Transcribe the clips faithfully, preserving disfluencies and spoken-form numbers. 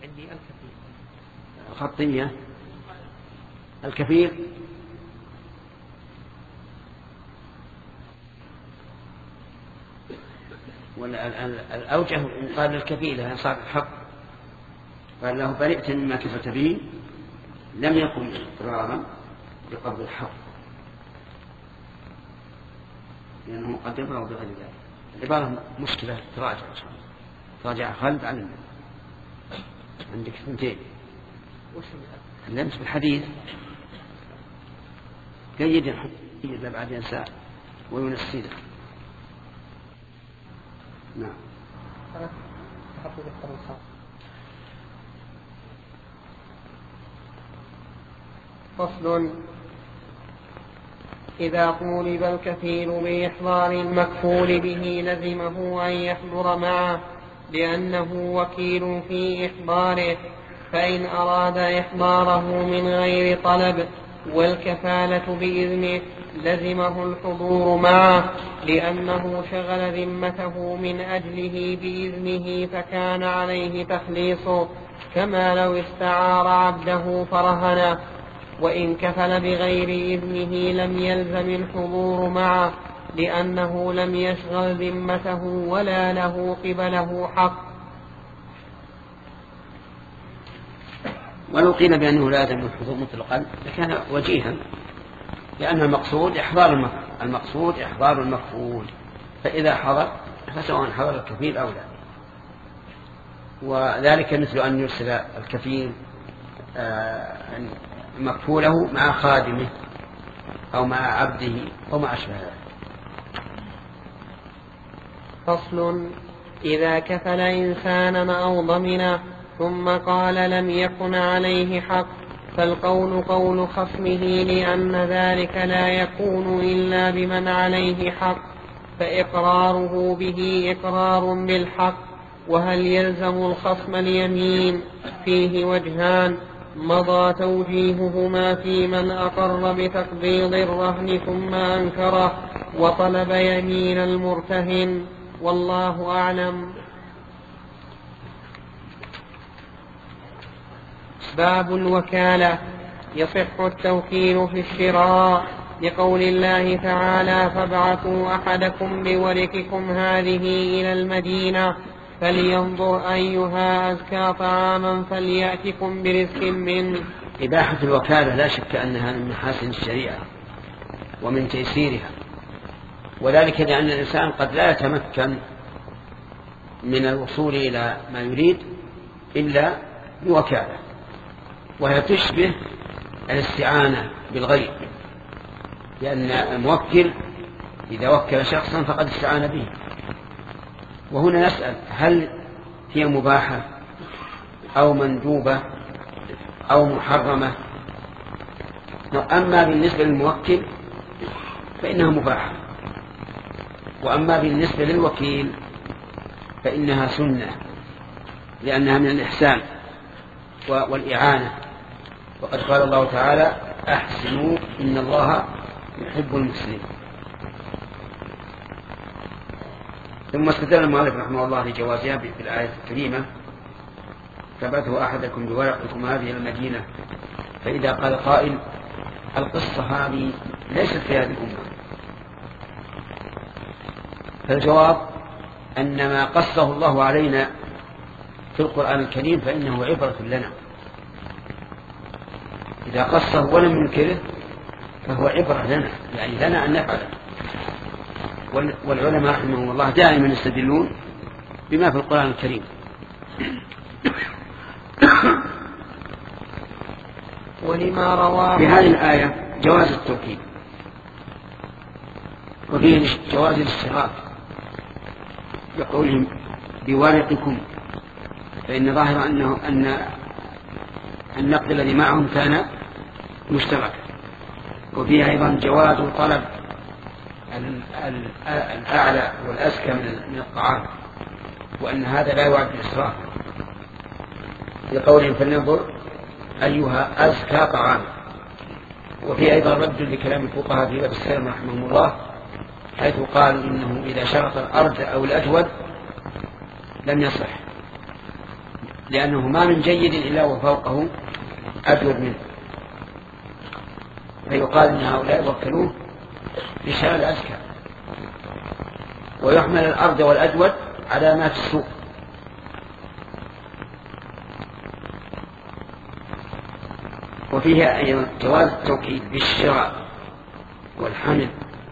عندي الكفيل. الخطية الكفيل والأوجه إن قال الكفيل صار الحق قال له برئت مما كفرت به لم يكن إقرارا بقبض الحق لأنه قد يبرأ بغير ذلك. العبارة مشكلة تراجع تراجع خالد عن عندك اثنتين لمس بالحديث جيد يحدث بعد ينسى وينسيده. نعم. فصل. إذا طولب الكفيل بإحضار المكفول به لزمه أن يحضر معه لأنه وكيل في إحضاره، فإن أراد إحضاره من غير طلب والكفالة بإذنه لزمه الحضور معه لأنه شغل ذمته من أجله بإذنه فكان عليه تخليصه، كما لو استعار عبده فرهنه. وإن كفل بغير إذنه لم يلزم الحضور معه لأنه لم يشغل ذمته ولا له قبله حق. ولو قيل بأنه لا يلزم الحضور مطلقا لكان وجيها، لأن المقصود إحضار المقصود إحضار المكفول، فإذا حضر فسواء حضر الكفيل أو لا. وذلك مثل أن يرسل الكفيل مكفوله مع خادمه أو مع عبده أو مع أشبه ذلك. فصل. إذا كفل إنسانا أو ضمنه ثم قال لم يكن عليه حق فالقول قول خصمه لأن ذلك لا يكون إلا بمن عليه حق، فإقراره به إقرار بالحق. وهل يلزم الخصم اليمين؟ فيه وجهان مضى توجيههما في من أقر بتقبيض الرهن ثم أنكره وطلب يمين المرتهن، والله أعلم. باب الوكالة. يصح التوكيل في الشراء لقول الله تعالى فابعثوا أحدكم بورقكم هذه إلى المدينة فلينظر أيها أزكى طعاما فليأتكم برزق منه. إباحة الوكالة لا شك أنها من محاسن الشريعة ومن تيسيرها، وذلك لأن الإنسان قد لا يتمكن من الوصول إلى ما يريد إلا بوكالة، وهي تشبه الاستعانة بالغير، لأن الموكل إذا وكل شخصا فقد استعان به. وهنا نسأل هل هي مباحة أو مندوبة أو محرمة؟ أما بالنسبة للموكل فإنها مباحة، وأما بالنسبة للوكيل فإنها سنة، لأنها من الإحسان والإعانة. وقد قال الله تعالى أحسنوا إن الله يحب المحسنين. ثم استدل المؤلف رحمه الله لجوازها في الآية الكريمة فابعثوا أحدكم بورقكم هذه المدينة. فإذا قال قائل القصة هذه ليست في هذه الأمة، فالجواب أن ما قصه الله علينا في القرآن الكريم فإنه عبرة لنا. إذا قصه ولم ينكره فهو عبرة لنا، يعني لنا أن نفعله. والعلماء رحمهم الله دائما يستدلون بما في القرآن الكريم. ولما رواه في هذه الآية جواز التوكيد، وفيه جواز الاشتراك بقولهم بورقكم، فإن ظاهر أنه أن النقد الذي معهم كان مشتركا. وفيه أيضا جواز طلب الأعلى والأزكى من الطعام، وأن هذا لا يعد الإسراف، لقولهم فلننظر أيها أزكى طعام. وفيه أيضا رد لكلام الفقهاء في باب السلم رحمهم الله، حيث قالوا إنه إذا شرط الأرض أو الأجود لم يصح، لأنه ما من جيد إلا وفوقه أجود منه، فيقال إن هؤلاء وكلوه بشأن الأزكى، ويحمل الأرض والأجود علامات السوء. وفيها أيضا جواز التوكيد بالشراء والحمل،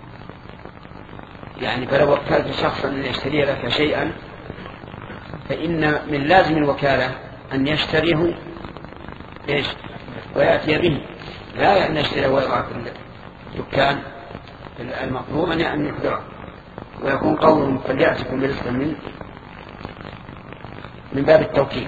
يعني فلو وكلت شخصا أن يشتري لك شيئا فإن من لازم الوكالة أن يشتريه إيش ويأتي به، لا أن يشتري ويضع في الدكان المطلوب أن يحضره، ويكون قولهم فليأتكم برزقا من من باب التوكيد.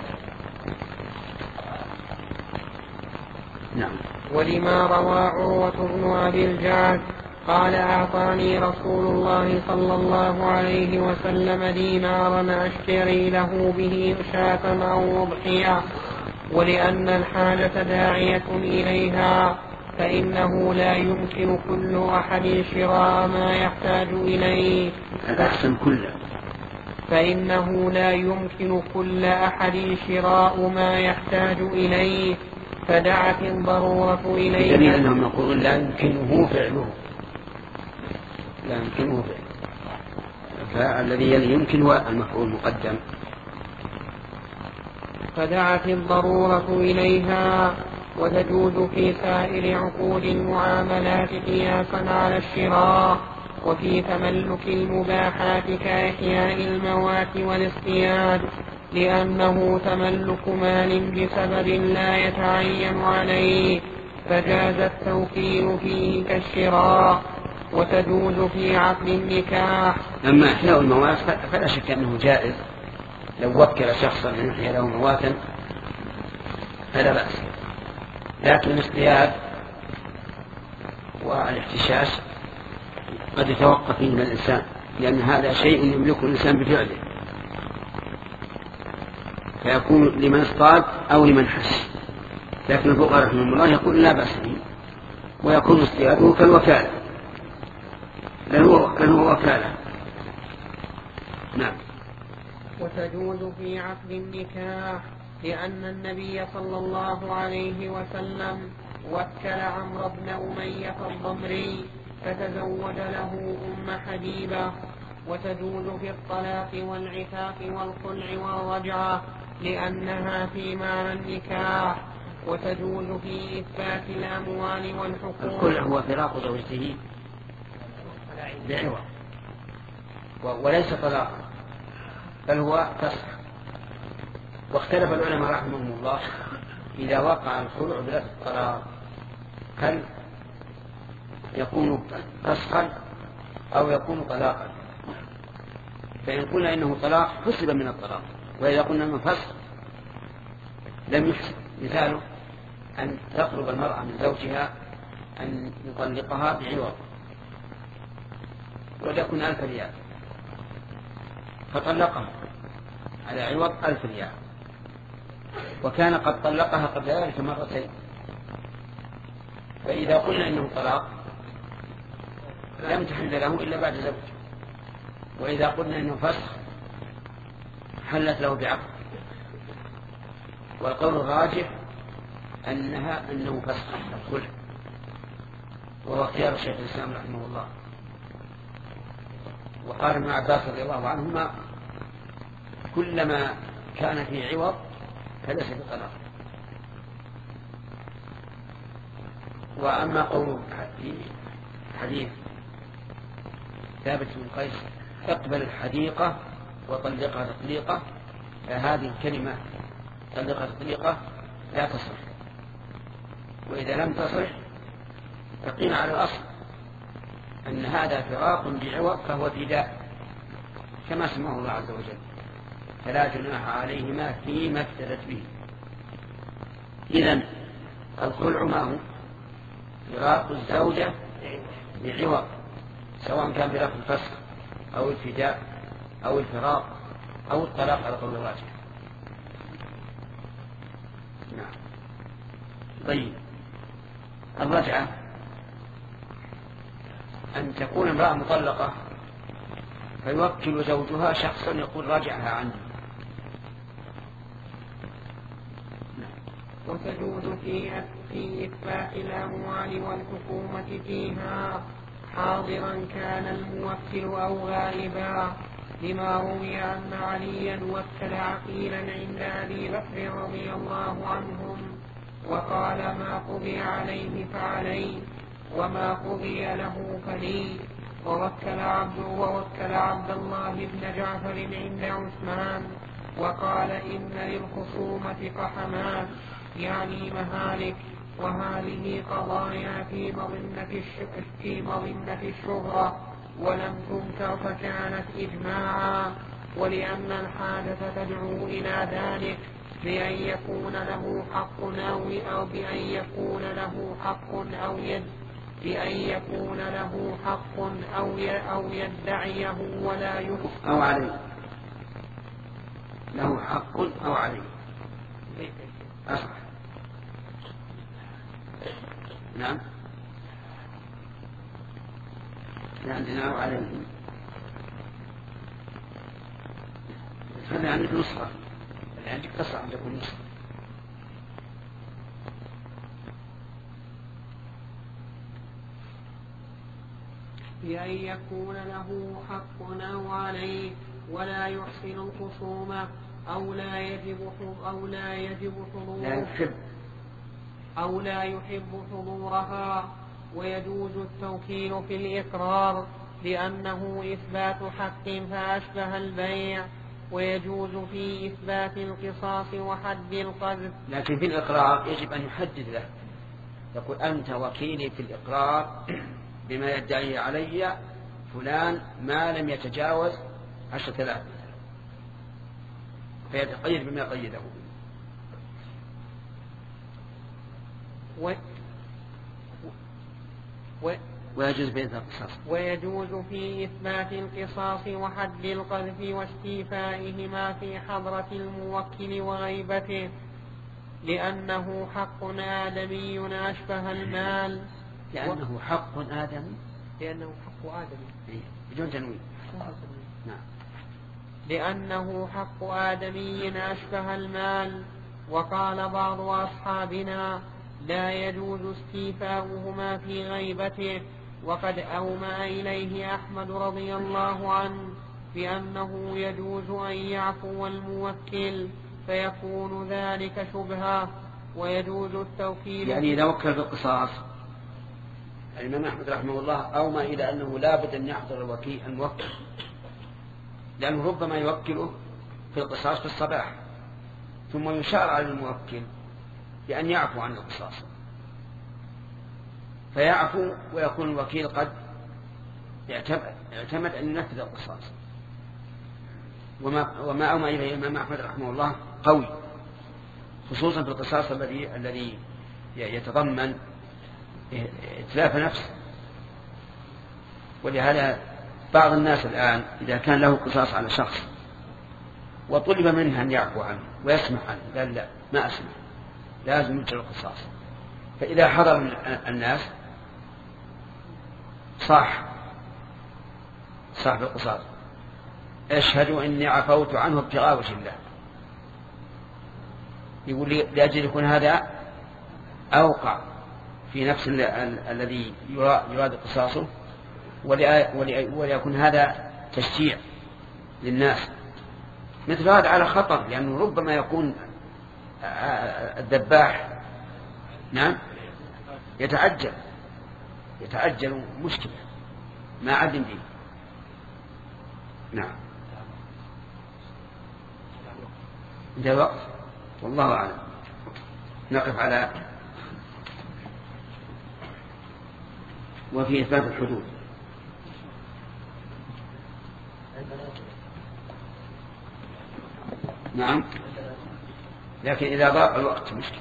نعم. ولما روى عروة بن أبي الجعد قال أعطاني رسول الله صلى الله عليه وسلم دينارا أشتري له به شاة أو أضحية، ولأن الحاجة داعية إليها فإنه لا يمكن كل أحد شراء ما يحتاج إليه الأحسن كله فإنه لا يمكن كل أحد شراء ما يحتاج إليه فدعت الضرورة إليه. دليل أنهم يقولون لا يمكنه فعله، لا يمكنه فعله، فالذي يمكن هو المفعول المقدم. فدعت الضرورة إليها، وتجوز في سائر عقود المعاملات قياسا على الشراء، وفي تملك المباحات كإحياء الموات والاصطياد، لأنه تملك مال بسبب لا يتعين عليه فجاز التوكيل فيه كالشراء، وتجوز في عقد النكاح. أما إحياء الموات فلا شك أنه جائز، لو وكل شخصا أن يحيي له مواتا فلا بأس، لكن الاصطياد والاحتشاش قد يتوقف من الإنسان، لأن هذا شيء يملكه الإنسان بفعله، فيكون لمن اصطاد أو لمن حش. لكن الفقهاء رحمهم الله يقول لا بأس به، ويكون اصطياده كالوكالة، لأنه وكالة. نعم. وتجوز في عقد النكاح، لأن النبي صلى الله عليه وسلم وكل عمرو بن أمية الضمري فتزوج له أم حبيبة. وتجوز في الطلاق والعتاق والخلع والرجعة لأنها في معنى النكاح. وتجوز في إثبات الأموال والحقوق. الخلع هو فراق زوجته بعوض، وليس طلاقا بل هو فسخ. واختلف العلماء رحمهم الله إذا وقع الخلع بلفظ الطلاق هل يكون فسخا أو يكون طلاقا؟ فإن قلنا إنه طلاق حسب من الطلاق، وإذا قلنا إنه فسخ لم يحسب. مثاله أن تطلب المرأة من زوجها أن يطلقها بعوض وليكن ألف ريال، فطلقها على عوض ألف ريال، وكان قد طلقها قبل ذلك مرتين، فإذا قلنا إنه طلاق لم تحل له إلا بعد زوج، وإذا قلنا إنه فسخ حلت له بعقد. والقول الراجح أنها أنه فسخ الخلع، وهو اختيار الشيخ الإسلام رحمه الله. وقال ابن عباس رضي الله عنهما كلما كان في عوض فليس بطلاق. وأما قول في حديث ثابت بن قيس اقبل الحديقة وطلقها تطليقة، فهذه الكلمة طلقها تطليقة لا تصح، وإذا لم تصح فقينا على الأصل أن هذا فراق بعوض فهو فداء كما سماه الله عز وجل، فلا جناح عليهما فيما افتدت به. إذن الخلع ما هو؟ فراق الزوجة بعوض، سواء كان بلفظ الفسخ أو الفداء أو الفراق أو الطلاق على قول الراجح. نعم. طيب، الرجعة أن تكون امرأة مطلقة فيوكل زوجها شخصا يقول راجعها عني، وتجوز في في إثبات الأموال والحكومة فيها حاضرا كان الموكل أو غائبا، لما روي أن عليا وكل عقيلا عند أبي بكر رضي الله عنهم وقال ما قضي عليه فعليه وما قضي له فلي، ووكل عبد ووكل عبد الله بن جعفر عند عثمان وقال إن للخصومة قحمات يعني مهالك، وهذه قضايا في مظنة في مظنة الشهرة ولم تنكر فكانت إجماعا، ولأن الحاجة تدعو إلى ذلك بأن يكون له حق أو أو بأن يكون له حق أو يد بأن يكون له حق أو أو يدعيه ولا يحق أو عليه له حق أو عليه أصح. نعم عندنا أو عليه هذا عندك نسخة عندك قصة عندكم نسخة بأن يكون له حق أو عليه ولا يحسن الخصومة أو لا يجب أو لا يجب حضورها أو لا يحب حضورها، ويجوز التوكيل في الإقرار لأنه إثبات حق فأشبه البيع، ويجوز في إثبات القصاص وحد القذف. لكن في الإقرار يجب أن يحدد له، يقول أنت وكيلي في الإقرار بما يدعي علي فلان ما لم يتجاوز عشرة آلاف، فيتقيد بما قيده. و... و... ويجوز في القصاص ويجوز في إثبات القصاص وحد القذف واستيفائهما في حضرة الموكل وغيبته، لأنه حق آدمي أشبه المال. لأنه حق آدمي لأنه حق آدمي بدون تنوين. نعم. لأنه حق آدمي أشبه المال. وقال بعض أصحابنا لا يجوز استيفاؤهما في غيبته، وقد أومأ إليه أحمد رضي الله عنه بأنه يجوز أن يعفو الموكل فيكون ذلك شبهة، ويجوز التوكيل. يعني إذا وكل بالقصاص الإمام أحمد رحمه الله أومأ إلى أنه لا بد أن يحضر الوكيل الموكل، لأنه ربما يوكله في القصاص في الصباح ثم يشار على الموكل بأن يعفو عن القصاص، فيعفو ويكون الوكيل قد اعتمد أن ينفذ القصاص. وما, وما أومأ إليه الإمام أحمد رحمه الله قوي، خصوصا في القصاص الذي الذي يتضمن إتلاف نفس. ولهذا بعض الناس الآن إذا كان له قصاص على شخص وطلب منه أن يعفو عنه ويسمح عنه قال لا ما أسمح، لازم يجري القصاص. فإذا حضر الناس صاح صاحب القصاص أشهدوا إني عفوت عنه ابتغاء وجه الله، يقول لي لأجل يكون هذا أوقع في نفس الذي يراد قصاصه، وليكون هذا تشجيع للناس. مثل هذا على خطر، لأنه ربما يكون الذباح نعم يتعجل يتعجل مشكلة ما عدم به. نعم انتهى الوقت والله أعلم. نقف على وفي إثبات الحدود. نعم لكن إذا ضاق الوقت مشكلة.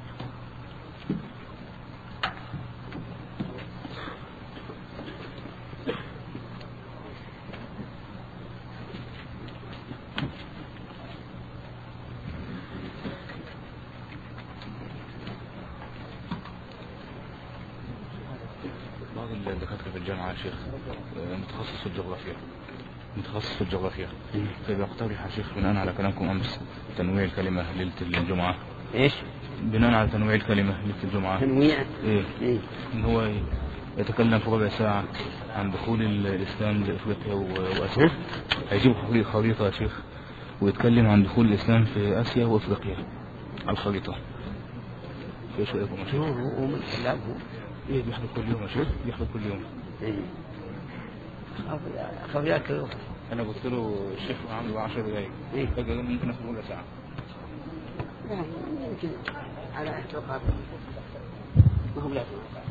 بعض الدكاترة في الجامعة يا شيخ متخصص في الجغرافيا متخصص في الجغرافيا فبيقترح يا شيخ بناء على كلامكم أمس تنويع الكلمة ليلة الجمعة إيش؟ بناء على تنويع الكلمة في الجمعة. تنويع؟ إيه؟ إيه؟ إن هو يتكلم في ربع ساعة عن دخول الإسلام لأفريقيا وآسيا. هيجيب خريطة يا شيخ ويتكلم عن دخول الإسلام في آسيا وأفريقيا على الخريطة. في شو يكون يا شيخ؟ هو من لا هو إيه بيحضر كل يوم يا شيخ؟ بيحضر كل يوم. إيه؟ خاف ياكل. أنا قلت له الشيخ عامل عشر دقايق. إيه؟ فقال ممكن ناخد ربع ساعة. يمكن على احتقار ما هم لا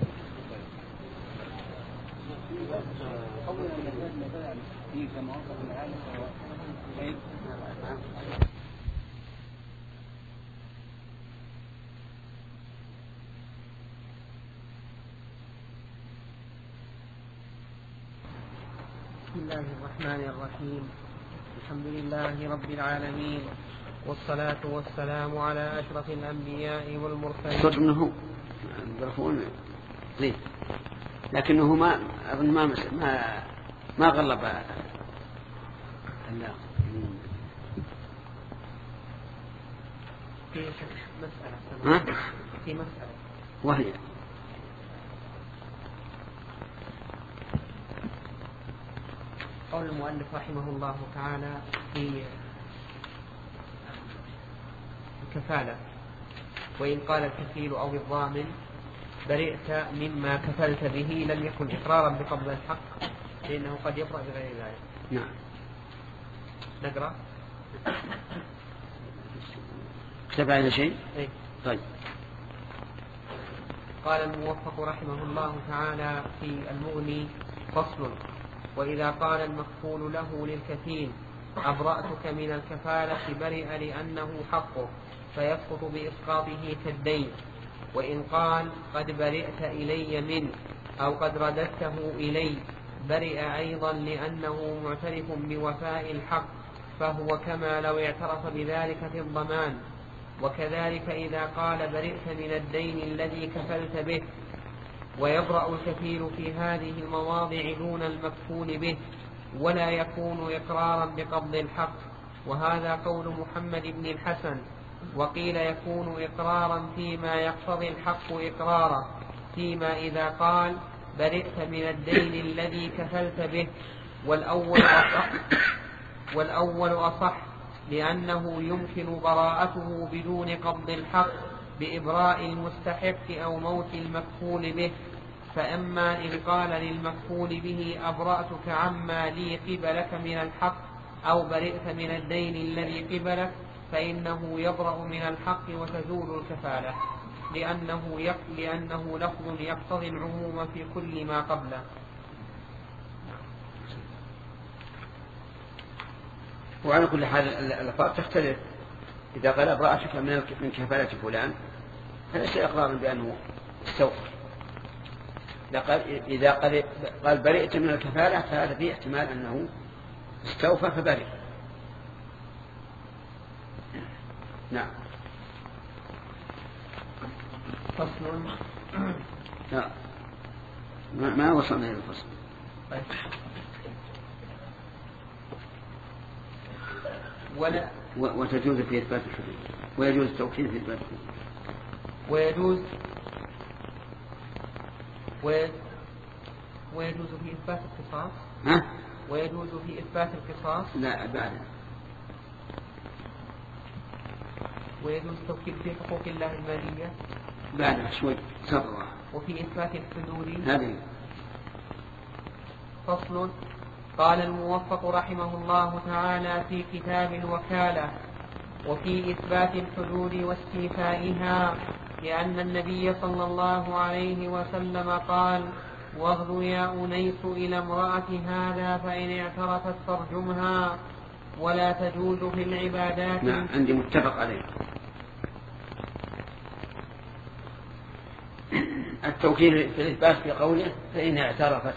بسم الله الرحمن الرحيم. الحمد لله رب العالمين، والصلاة والسلام على أشرف الأنبياء والمرسلين. صدق منه يعرفون زين، لكنه ما أظن ما ما ما غلب الله. في مسألة ها؟ في مسألة وهي قول المؤلف رحمه الله تعالى في الكفالة: وإن قال الكفيل أو الضامن برئت مما كفلت به لم يكن إقرارا بقبض الحق، لأنه قد يقرأ بغير ذلك. نعم. نقرأ. كتب على شيء؟ إيه؟ طيب. قال الموفق رحمه الله تعالى في المغني: فصل: وإذا قال المكفول له للكفيل أبرأتك من الكفالة برئ لأنه حقه فيسقط بإسقاطه كالدين. وإن قال قد برئت إلي منه أو قد رددته إلي برئ أيضا لأنه معترف بوفاء الحق، فهو كما لو اعترف بذلك في الضمان. وكذلك إذا قال برئت من الدين الذي كفلت به. ويبرأ الكفيل في هذه المواضع دون المكفول به، ولا يكون إقرارا بقبض الحق، وهذا قول محمد بن الحسن. وقيل يكون إقرارا فيما يقتضي الحق إقرارا، فيما إذا قال برئت من الدين الذي كفلت به. والأول أصح, والأول أصح لأنه يمكن براءته بدون قبض الحق بإبراء المستحق أو موت المكفول به. فأما إن قال للمكفول به أبرأتك عما لي قبلك من الحق أو برئت من الدين الذي قبلك، فإنه يبرأ من الحق وتزول الكفالة، لأنه, يق... لأنه لفظ يقتضي العموم في كل ما قبله. وعلى كل حال الألفاظ تختلف. إذا قال أبرأتك من كفالة فلان فليس إقرارا بأنه استوفى. إذا قال برئت من الكفالة فهذا فيه احتمال أنه استوفى فبرئ. نعم. فصل. لا ما, ما وصلنا إلى الفصل. ولا وتجوز في إثبات الحدود، ويجوز التوكيد في إثبات الحدود، ويجوز ويجوز في إثبات القصاص. ها؟ ويجوز في إثبات القصاص. لا بعد. ويجوز التوكيد في حقوق الله المالية. بعد شوي صبر. وفي إثبات الحدود. هذه. فصل. قال الموفق رحمه الله تعالى في كتاب الوكالة: وفي إثبات الحدود واستيفائها، لأن النبي صلى الله عليه وسلم قال: واغدو يا أنيس إلى امرأة هذا فإن اعترفت فارجمها. ولا تجوز في العبادات. نعم عندي متفق عليه. التوكيد في الإثبات في قوله فإن اعترفت،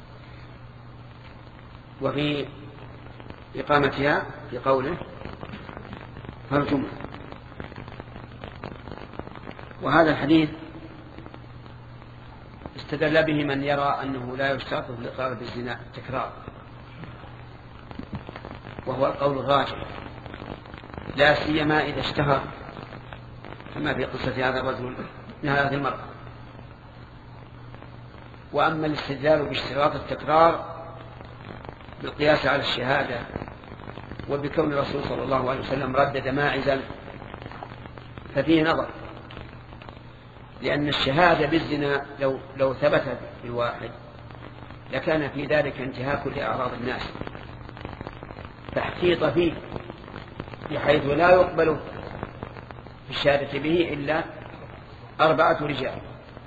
وفي إقامتها في قوله فارجمها. وهذا الحديث استدل به من يرى أنه لا يشترط في الإقرار بالزنا تكرار، وهو القول الراجح، لا سيما إذا اشتهر كما في قصة هذا الرجل من هذه المرأة. وأما الاستدلال باشتراط التكرار بالقياس على الشهادة وبكون الرسول صلى الله عليه وسلم ردد ماعزا ففيه نظر، لأن الشهادة بالزنا لو, لو ثبتت بالواحد لكان في ذلك انتهاك لأعراض الناس تحقيق فيه، بحيث لا يقبل في الشهادة به إلا أربعة رجال.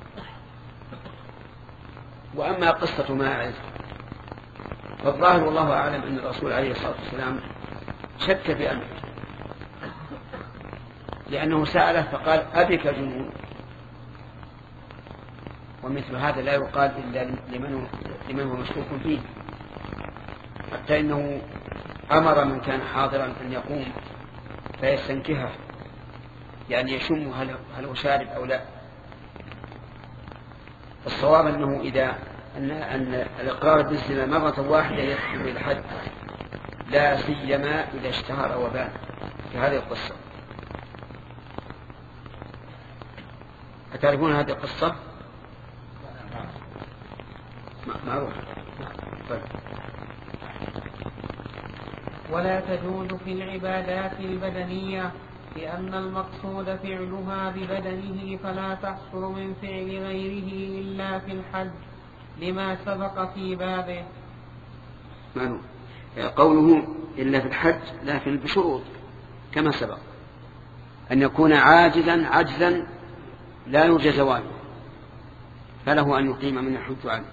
وأما قصة ماعز فالظاهر والله أعلم أن الرسول عليه الصلاة والسلام شك في أمره، لأنه سأله فقال أبك جنون، ومثل هذا لا يقال إلا لمن لمن هو مشكوك فيه، حتى إنه أمر من كان حاضرا أن يقوم فيستنكهه، يعني يشم هل, هل هو شارب أو لا. الصواب أنه إذا أن, أن الإقرار بالزنا مرة واحدة يدخل بالحد، لا سيما إذا اشتهر وبان كهذه القصة. أتعرفون هذه القصة؟ معروف. طيب. ولا تجوز في العبادات البدنية لأن المقصود فعلها ببدنه، فلا تحصل من فعل غيره إلا في الحج لما سبق في بابه. معلوم. قوله إلا في الحج لكن بشروط كما سبق، أن يكون عاجزا عجزا لا يرجى زواله، فله أن يقيم من الحج عنه.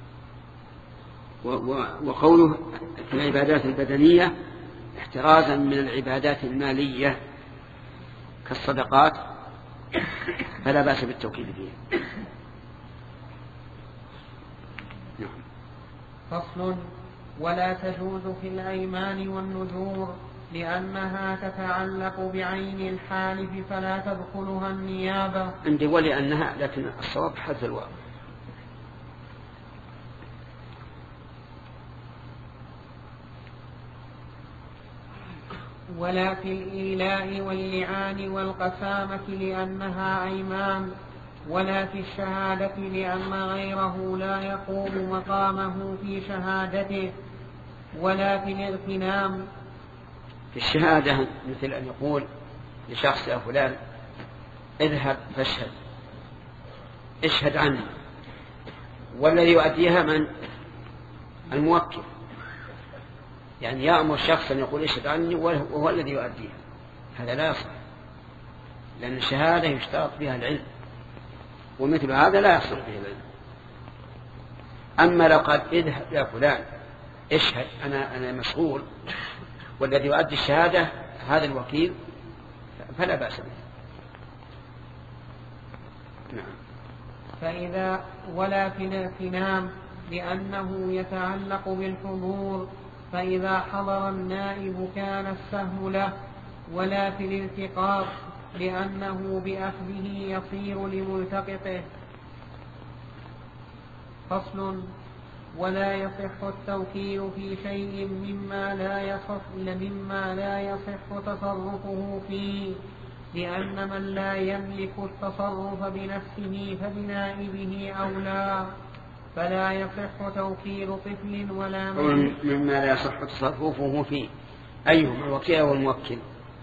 وقوله في العبادات البدنية احترازا من العبادات المالية كالصدقات فلا بأس بالتوكيد فيها. فصل. ولا تجوز في الأيمان والنذور لأنها تتعلق بعين الحالف فلا تدخلها النيابة. عندي ولأنها، لكن الصواب حذف الواو. ولا في الإيلاء واللعان والقسامة لأنها أيمان، ولا في الشهادة لأن غيره لا يقوم مقامه في شهادته، ولا في الاغتنام. في الشهادة مثل أن يقول لشخص يا فلان اذهب فاشهد، اشهد عني، والذي يؤديها من؟ الموكل، يعني يأمر شخصا يقول اشهد عني وهو الذي يؤديها، هذا لا يصح، لأن الشهادة يشترط بها العلم، ومثل هذا لا يحصل به العلم. أما لو قال اذهب يا فلان اشهد أنا أنا مشغول، والذي يؤدي الشهادة هذا الوكيل، فلا بأس به. نعم. فإذا ولا في الاغتنام لأنه يتعلق بالحضور، فإذا حضر النائب كان السهم له، ولا في الالتقاط لأنه بأخذه يصير لملتقطه. فصل. ولا يصح التوكيل في شيء مما لا يصح مما لا يصح تصرفه فيه، لأن من لا يملك التصرف بنفسه فبنائبه أولى، فلا يصح توكيل طفل ولا من مما لا يصح تصرفه فيه. أيهما الوكيل أو الموكل؟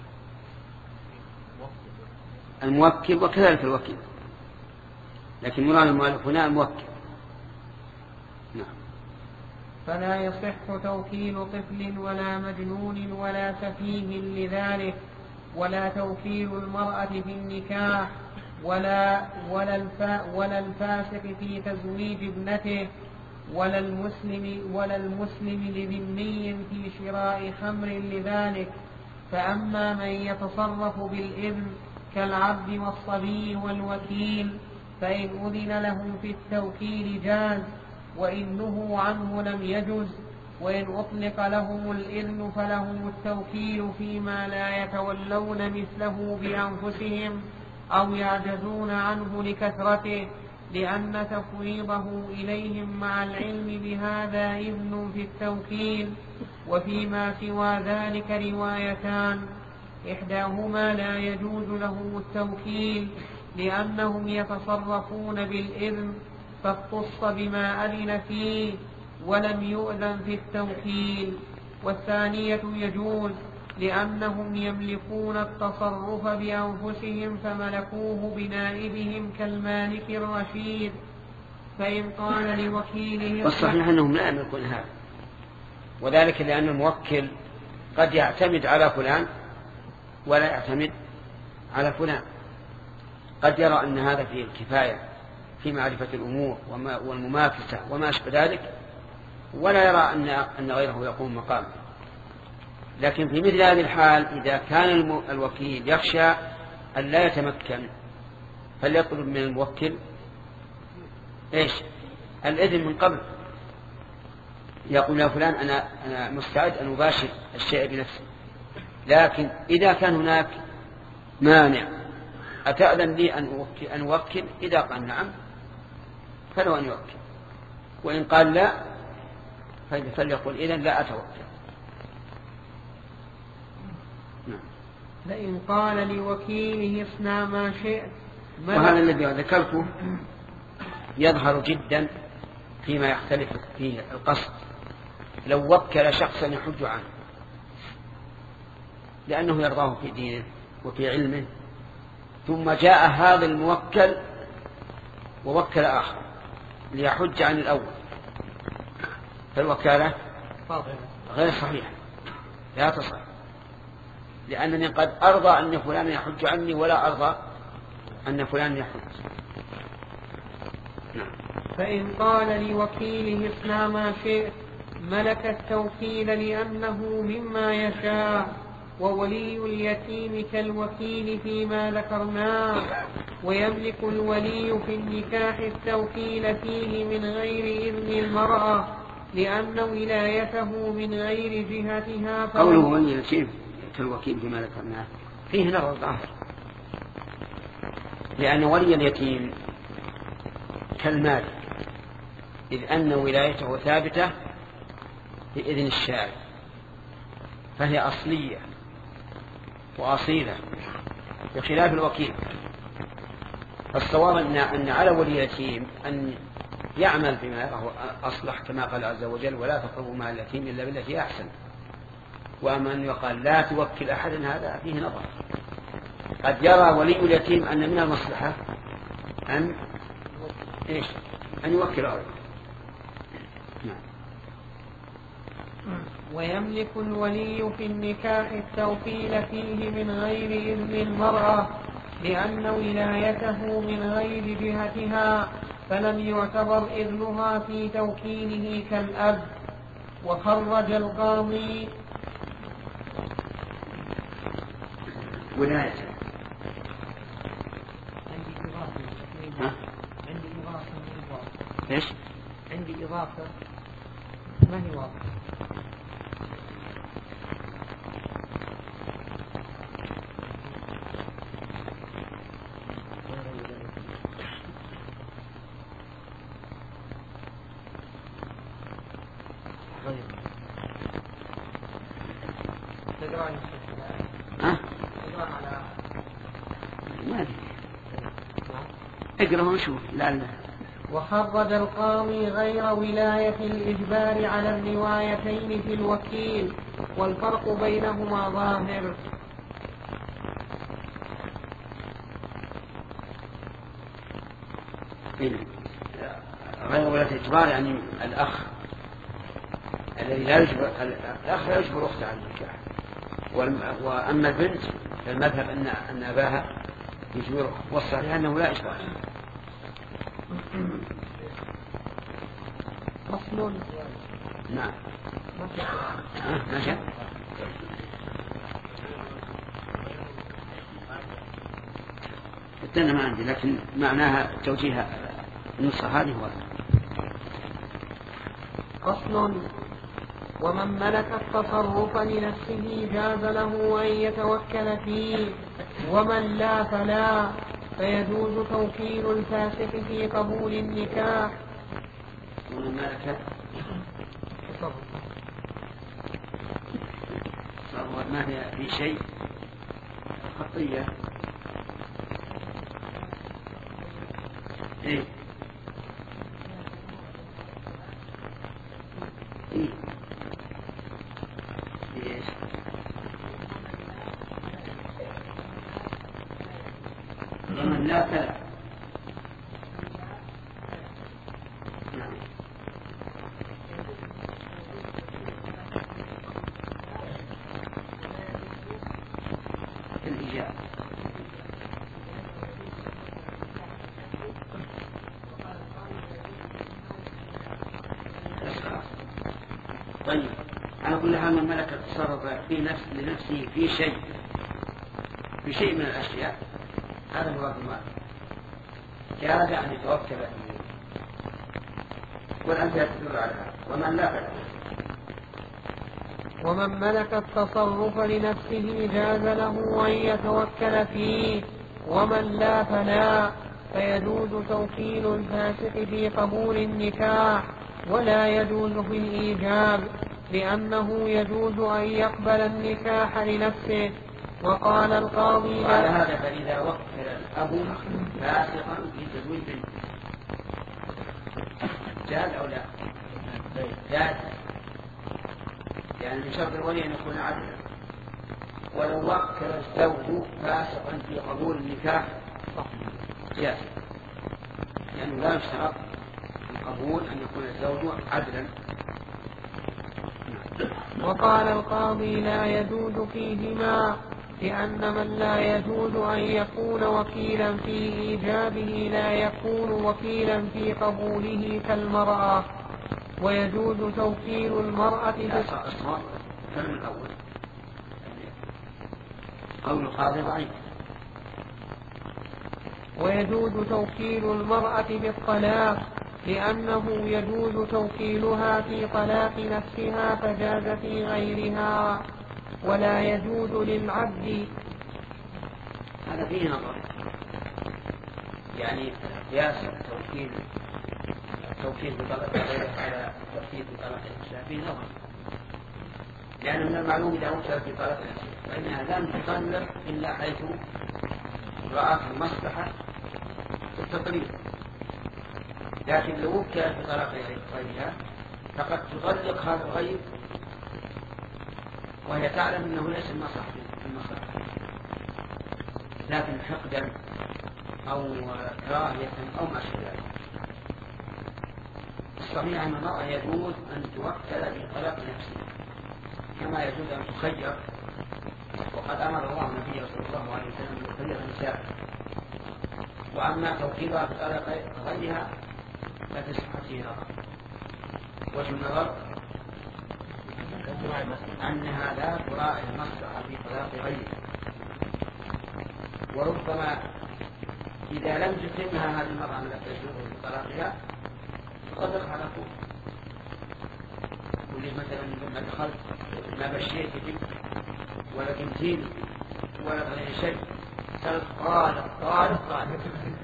الموكل وكذلك الوكيل، لكن مراد المؤلف هنا الموكل. نعم. فلا يصح توكيل طفل ولا مجنون ولا سفيه لذلك، ولا توكيل المرأة في النكاح، ولا ولا, الفا ولا الفاسق في تزويج ابنته، ولا المسلم ولا المسلم لذمي في شراء خمر لذلك. فأما من يتصرف بالإذن كالعبد والصبي والوكيل فإن أذن لهم في التوكيل جاز، وإن نهوا عنه لم يجز، وإن أطلق لهم الإذن فلهم التوكيل فيما لا يتولون مثله بأنفسهم أو يعجزون عنه لكثرته، لأن تفويضه إليهم مع العلم بهذا إذن في التوكيل. وفيما سوى ذلك روايتان: إحداهما لا يجوز له التوكيل لأنهم يتصرفون بالإذن فاختص بما أذن فيه ولم يؤذن في التوكيل، والثانية يجوز لأنهم يملكون التصرف بأنفسهم فملكوه بنائبهم كالمالك الرشيد. فإن قال لوكيله والصحيح أنهم لا يملكون هذا، وذلك لأن الموكل قد يعتمد على فلان ولا يعتمد على فلان، قد يرى أن هذا فيه الكفاية في معرفة الأمور والمماكسة وما أشبه ذلك، ولا يرى أن أن غيره يقوم مقامه. لكن في مثل هذه الحال إذا كان الوكيل يخشى أن لا يتمكن فليطلب من الموكل إيش؟ الإذن من قبل، يقول يا فلان أنا أنا مستعد أن أباشر الشيء بنفسي، لكن إذا كان هناك مانع أتأذن لي أن أوكل, أن أوكل؟ إذا قال نعم فلو أن يوكل، وإن قال لا فليقول إذن لا أتوكل. نعم. فإن قال لوكيله اصنع ما شئت. وهذا الذي ذكرته يظهر جدا فيما يختلف فيه القصد. لو وكل شخصا يحج عنه لأنه يرضاه في دينه وفي علمه، ثم جاء هذا الموكل ووكل آخر ليحج عن الأول، فالوكالة غير صحيحة لا تصح، لأنني قد أرضى أن فلان يحج عني ولا أرضى أن فلان يحج. نعم. فإن قال لوكيله اصنع ما شئت ملك التوكيل لأنه مما يشاء، وولي اليتيم كالوكيل فيما ذكرناه، ويملك الولي في النكاح التوكيل فيه من غير إذن المرأة لأن ولايته من غير جهتها. قوله ولي اليتيم كالوكيل فيما ذكرناه فيه نظر ظاهر، لأن ولي اليتيم كالمالك، إذ أن ولايته ثابتة بإذن الشارع فهي أصلية وأصيلة بخلاف الوكيل. فالصواب أن على ولي اليتيم أن يعمل بما يراه أصلح كما قال عز وجل ولا تقربوا مال اليتيم إلا بالتي أحسن. وأما أن يقال لا توكل أحدا هذا فيه نظر، قد يرى ولي اليتيم أن من المصلحة أن إيش أن يوكل غيره. نعم. ويملك الولي في النكاح التوكيل فيه من غير إذن المرأة لأن ولايته من غير جهتها فلم يعتبر إذنها في توكيله كالأب. وخرج القاضي ولايته عندي إضافة إيش؟ عندي إضافة ما هي واضحة. اقرأ ونشوف لعله. وخرج القاضي غير ولاية الإجبار على الروايتين في الوكيل والفرق بينهما ظاهر. غير ولاية الإجبار يعني الأخ الذي لا يجبر الأخ لا يجبر أخته على النكاح، وأما البنت فالمذهب أن أن أباها يجبره، والصحيح أنه لا إجبار. فصل. نعم. ماشي. الثانية ما عندي، لكن معناها توجيه النصة هذه هو. فصل. ومن ملك التصرف لنفسه جاز له أن يتوكل فيه، ومن لا فلا، فيجوز توكيل الفاسق في قبول النكاح. ومن ملك ما هي في شيء خطية. إيه؟ إيه؟ إيش؟ ومن لا فلا. الإجابة. طيب أنا أقول لها من ملك التصرف في نفس لنفسه في شيء في شيء من الأشياء، هذا هو المال. جاز أن يتوكل فيه، والأمثلة تدل على هذا. ومن لا فلا. ومن ملك التصرف لنفسه جاز له أن يتوكل فيه، ومن لا فلا. فيجوز توكيل الفاسق في قبول النكاح، ولا يجوز في الإيجاب، لأنه يجوز أن يقبل النكاح لنفسه. وقال القاضي على هذا فإذا وكل الأب فاسقا في تزويج بنته جاز أو لا؟ جاز، يعني من شرط الولي أن يكون عدلا. ولو وكل الزوج فاسقا في قبول النكاح جاز، لأنه يعني لا يشترط القبول أن يكون الزوج عدلا. وقال القاضي لا يجوز فيهما، لأن من لا يجوز أن يكون وكيلا في إيجابه لا يكون وكيلا في قبوله كالمرأة. ويجوز توكيل المرأة بالصلاة الأول قول القاضي ضعيف. ويجوز توكيل المرأة بالطلاق، لأنه يجوز توكيلها في طلاق نفسها فجاز في غيرها. ولا يجوز للعبد. هذا فيه نظر، يعني قياس التوكيل التوكيل بطلاق غيره على التوكيل بطلاق نفسها فيه نظر، لأن من المعلوم إذا وكلت بطلاق نفسها فإنها لم تطلق إلا حيث رأت المصلحة في التطليق، لكن لو وكلت بطلاق غيرها فقد تطلق هذا الغير وهي تعلم أنه ليس المصلحة في المصلحة، لكن حقدا أو كراهية أو ما شابه ذلك. الصحيح أن المرأة يجوز أن توكل بطلاق نفسها كما يجوز أن تخير، وقد أمر الله النبي صلى الله عليه وسلم بخير النساء. وأما توكيلها بطلاق غيرها ففي صحته نظر. وجه النظر أنها لا تراعي المصلحة في طلاق غيرها، وربما إذا لم تتمها هذه المرأة التي تجوز بطلاقها فقد على طول. ولي مثلا لما دخلت ما بشيت بك ولا تمثيل ولا غير شيء قالت قالت قالت قالت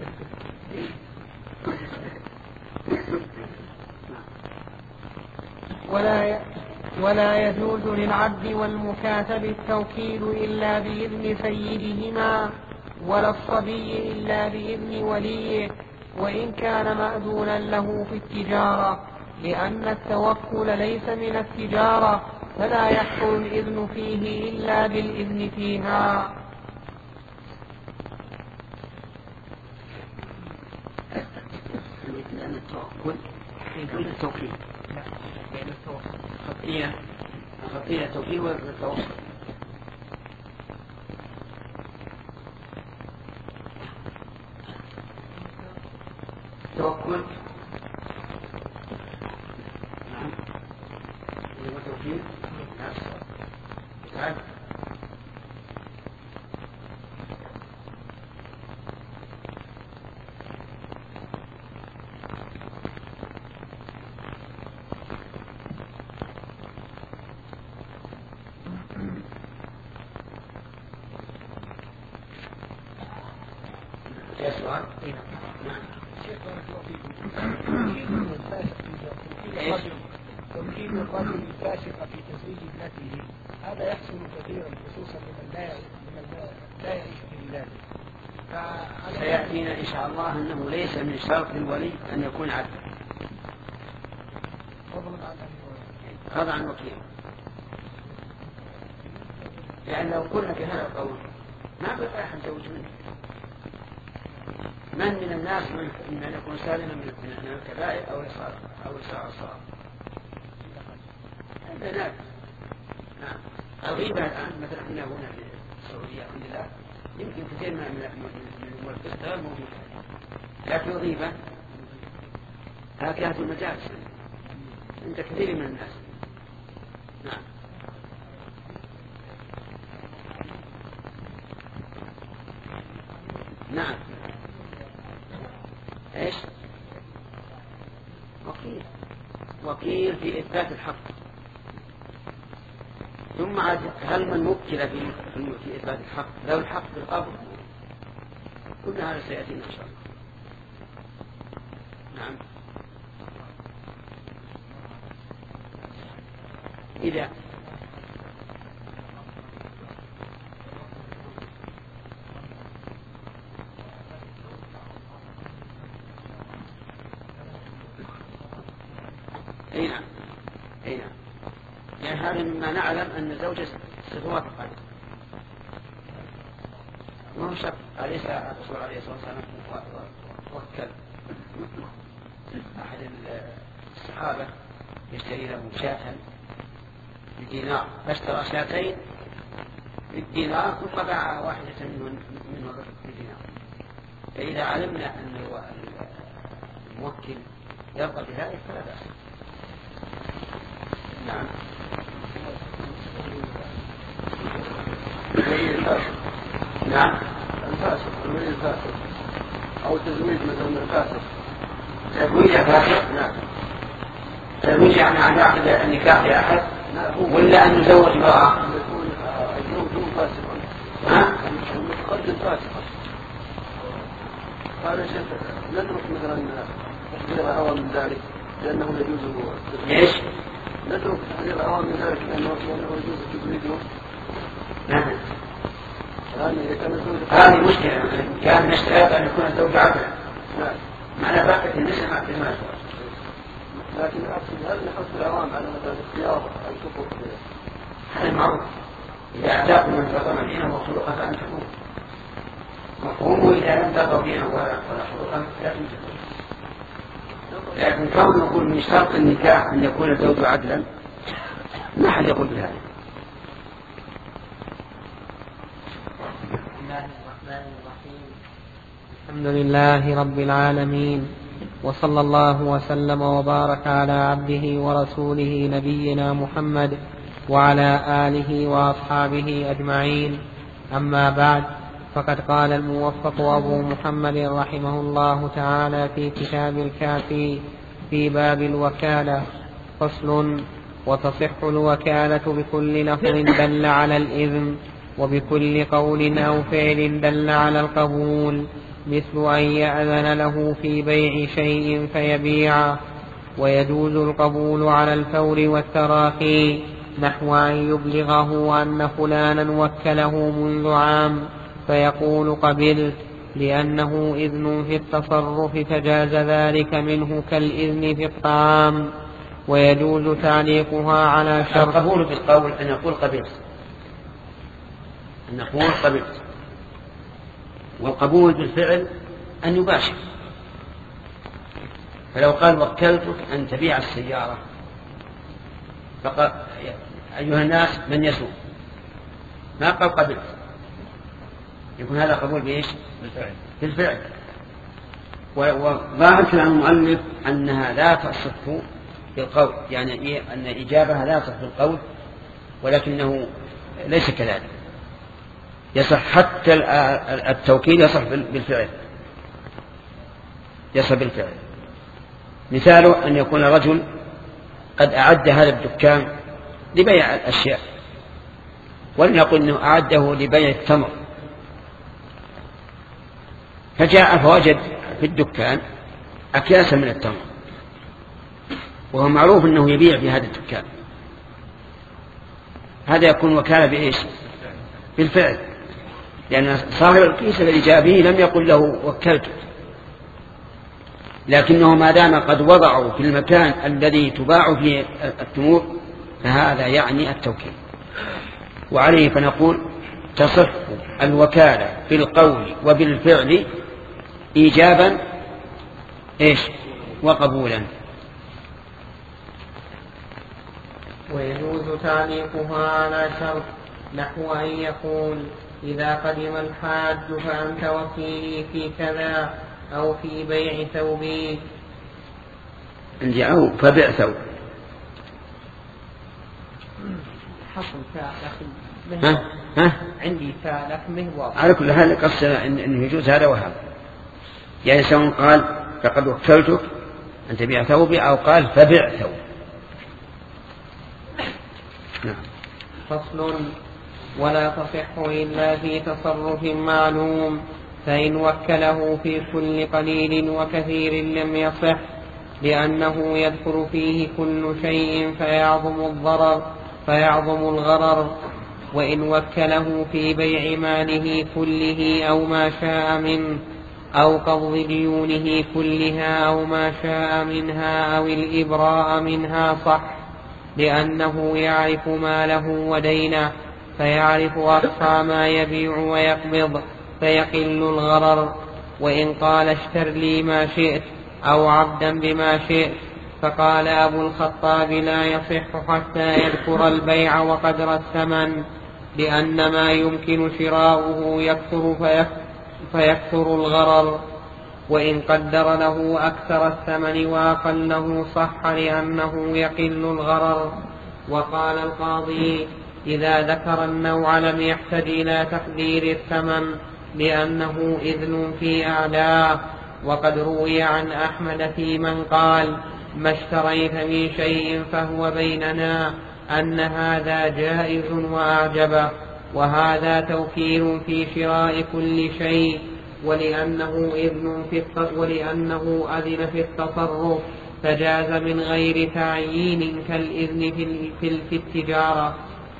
ولا ولا يجوز للعبد والمكاتب التوكيل إلا بإذن سيدهما، ولا الصبي إلا بإذن وليه، وإن كان مأذونا له في التجارة، لأن التوكل ليس من التجارة، فلا يحصل الإذن فيه إلا بالإذن فيها. لأن التوكل يكون التوكيل خطية خطية التوكيل والتوكل. توكل نعم توكيل نعم سؤال؟ تمكين الرجل الفاسق في تزويج ابنته هذا يحصل كثيرا خصوصا لمن لا لمن لا لا يعيش في بلاده. سيأتينا إن شاء الله أنه ليس من شرط الولي أن يكون عدلا فضلا عن وكيل، لأن لو قلنا بهذا القول ما بقى أحد زوج منه. من من الناس من أن يكون سالما من الكبائر أو إصرار أو إصرار الصغار؟ البنات. نعم. الغيبة الآن مثلا احنا هنا في السعودية الحمد لله يمكن كثير من الأمور غير موجودة، لكن الغيبة هكذا في المجالس عند كثير من الناس. نعم. نعم. ايش؟ وكيل. وكيل في إثبات الحق. ثم عاد هل من وكل في في إثبات الحق له الحق بالقبض؟ كل هذا سيأتينا إن شاء الله. نعم. إذا أي نعم أي نعم، يعني هذا مما نعلم أن الزوجة ستوافق عليه. وهو شك أليس الرسول عليه الصلاة والسلام وكل أحد الصحابة يشتري له شاة بدينار، فاشترى شاتين بالدينار ثم باع واحدة منه بدينار. فإذا علمنا أن الموكل يرضى بذلك فلا بأس. نعم. نعم. الفاسق الولي الفاسق أو تزويج مثلا الفاسق. تزويج فاسق؟ نعم. تزويج يعني عن عقد النكاح لأحد ولا أن نزوج امرأة؟ يكون يكون فاسقا. ها؟ المتقدم فاسقا. هذا شيء ندرك مثلا تحذير الهوى من ذلك لأنه يجوز. ليش؟ ندرك تحذير الهوى من ذلك لأنه يجوز تزويجه. نعم. هذه مشكلة. كان نشترط أن يكون الزوج عقلا. نعم. معنى باقة النساء مع الزواج. لكن أقصد هل نحط العوام على مثلا اختيار الكفر؟ هذا معروف. إذا أتاكم من فضل دينه وخلقه فأن تكون مفهومه إذا لم تضع دينه ولا خلقه لا تنتهي. لكن كون نقول من شرط النكاح أن يكون الزوج عدلا ما حد يقول بهذا. الحمد لله رب العالمين، وصلى الله وسلم وبارك على عبده ورسوله نبينا محمد وعلى آله وأصحابه أجمعين. أما بعد، فقد قال الموفق أبو محمد رحمه الله تعالى في كتاب الكافي في باب الوكالة: فصل: وتصح الوكالة بكل لفظ دل على الإذن، وبكل قول أو فعل دل على القبول، مثل أن يأذن له في بيع شيء فيبيعه. ويجوز القبول على الفور والتراخي، نحو أن يبلغه أن فلانا وكله منذ عام فيقول قبلت، لأنه إذن في التصرف فجاز ذلك منه كالإذن في الطعام. ويجوز تعليقها على شرط. القبول بالقول أن يقول قبلت، أن يقول قبلت. والقبول بالفعل أن يباشر. فلو قال وكلتك أن تبيع السيارة فقال أيها الناس من يسوق، ما قال قبلت، يكون هذا قبول بإيش؟ بالفعل. بالفعل. وظاهر كلام المؤلف أنها لا تصح بالقول، يعني أن إجابها لا تصح بالقول، ولكنه ليس كذلك، يصح حتى التوكيل يصح بالفعل، يصح بالفعل. مثاله أن يكون رجل قد أعد هذا الدكان لبيع الأشياء، ولنقل أنه أعده لبيع التمر، فجاء فوجد في الدكان أكياسا من التمر، وهو معروف أنه يبيع في هذا الدكان، هذا يكون وكالة بإيش؟ بالفعل، لأن صاحب الكيس الذي جاء به لم يقل له وكلته، لكنه ما دام قد وضعوا في المكان الذي تباع فيه التمور فهذا يعني التوكيل. وعليه فنقول تصح الوكالة بالقول وبالفعل إيجابا إيش وقبولا. ويجوز تعليقها على شرط نحو أن يقول إذا قدم الحاج فأنت وكيلي في كذا أو في بيع ثوبي. عندي أو فبيع ثوب حصل فاء ها ها عندي فاء لكن مه واضح. على كل حال قصد أنه يجوز هذا وهذا، يعني سواء قال فقد وكلتك أن تبيع ثوبي أو قال فبيع ثوب. نعم. فصل. ولا تصح إلا في تصرف معلوم، فإن وكله في كل قليل وكثير لم يصح، لأنه يدخل فيه كل شيء فيعظم الضرر فيعظم الغرر. وإن وكله في بيع ماله كله أو ما شاء منه أو قبض ديونه كلها أو ما شاء منها أو الإبراء منها صح، لأنه يعرف ماله ودينه فيعرف أقصى ما يبيع ويقبض فيقل الغرر. وإن قال اشتر لي ما شئت أو عبدا بما شئت، فقال أبو الخطاب لا يصح حتى يذكر البيع وقدر الثمن، لأن ما يمكن شراؤه يكثر فيكثر الغرر. وإن قدر له أكثر الثمن وأقله صح، لأنه يقل الغرر. وقال القاضي إذا ذكر النوع لم يحتج إلى تقدير الثمن، لأنه إذن في أعلاه. وقد روي عن أحمد في من قال ما اشتريت من شيء فهو بيننا أن هذا جائز وأعجبه، وهذا توكيل في شراء كل شيء، ولأنه إذن في ولأنه أذن في التصرف فجاز من غير تعيين كالإذن في, في التجارة.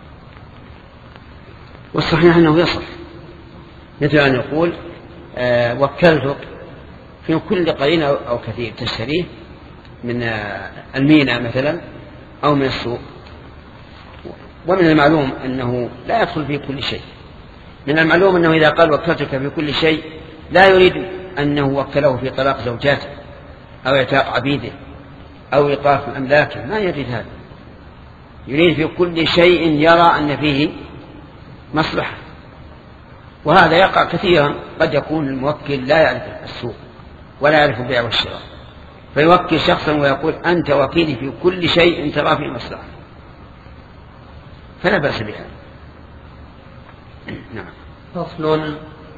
والصحيح أنه يصح، مثل أن يقول آه وكلتك في كل قليل أو كثير تشتريه من آه المينا مثلا أو من السوق. ومن المعلوم أنه لا يدخل في كل شيء. من المعلوم أنه إذا قال وكلتك في كل شيء لا يريد أنه وكله في طلاق زوجاته أو إعتاق عبيده أو إيقاف أملاكه، ما يريد هذا، يريد في كل شيء يرى أن فيه مصلحة. وهذا يقع كثيرا، قد يكون الموكل لا يعرف السوق ولا يعرف البيع والشراء فيوكل شخصا ويقول أنت وكيلي في كل شيء ترى فيه مصلحة، فلا بأس بها. نعم. فصل.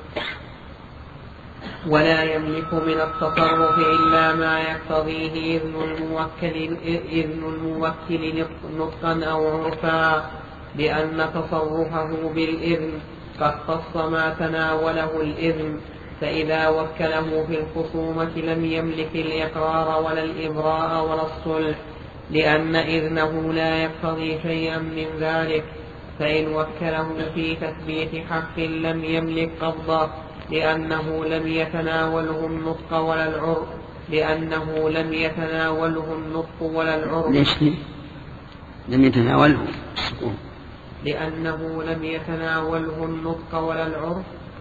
ولا يملك من التصرف إلا ما يقتضيه إذن الموكل, إذن الموكل نطقا أو عرفا، لأن تصرفه بالإذن قد خص ما تناوله الإذن. فإذا وكله في الخصومة لم يملك الإقرار ولا الإبراء ولا الصلح، لأن إذنه لا يقتضي شيئا من ذلك. فإن وكله في تثبيت حق لم يملك قبضه، لأنه لم يتناوله النطق ولا العرف لأنه لم يتناوله النطق ولا العرف ليش لم يتناوله السكون؟ لأنه لم يتناوله النطق ولا العرف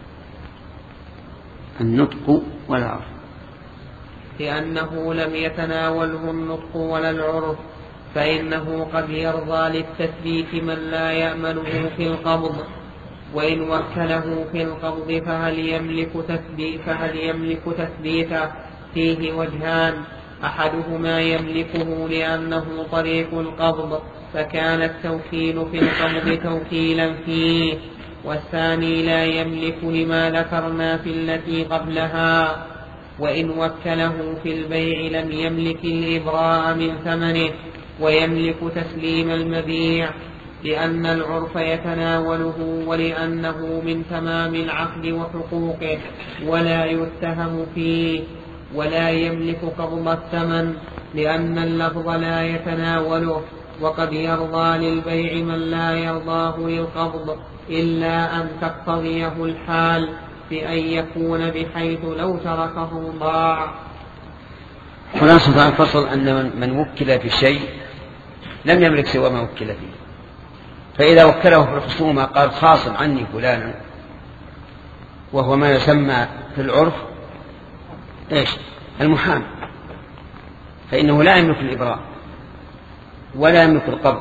النطق ولا العرف لأنه لم يتناوله النطق ولا العرف فإنه قد يرضى للتثبيت من لا يأمنه في القبض. وإن وكله في القبض فهل يملك تثبيت فهل يملك تثبيته؟ فيه وجهان، أحدهما يملكه لأنه طريق القبض فكان التوكيل في القبض توكيلا فيه، والثاني لا يملك لما ذكرنا في التي قبلها. وإن وكله في البيع لم يملك الإبراء من ثمنه ويملك تسليم المبيع، لأن العرف يتناوله ولأنه من تمام العقد وحقوقه ولا يتهم فيه. ولا يملك قبض الثمن لأن اللفظ لا يتناوله، وقد يرضى للبيع من لا يرضاه للقبض، إلا أن تقتضيه الحال بأن يكون بحيث لو تركه ضاع. خلاصة الفصل أن من وكل في شيء لم يملك سوى ما وكل فيه، فإذا وكله في الخصومة قال خاصم عني فلانا، وهو ما يسمى في العرف إيش؟ المحامي، فإنه لا يملك الإبراء ولا يملك القبض،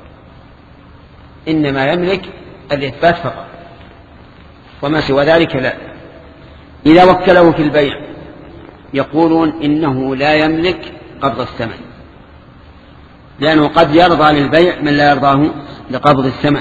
إنما يملك الإثبات فقط، وما سوى ذلك لا. إذا وكله في البيع يقولون إنه لا يملك قبض الثمن، لأنه قد يرضى للبيع من لا يرضاه لقبض الثمن،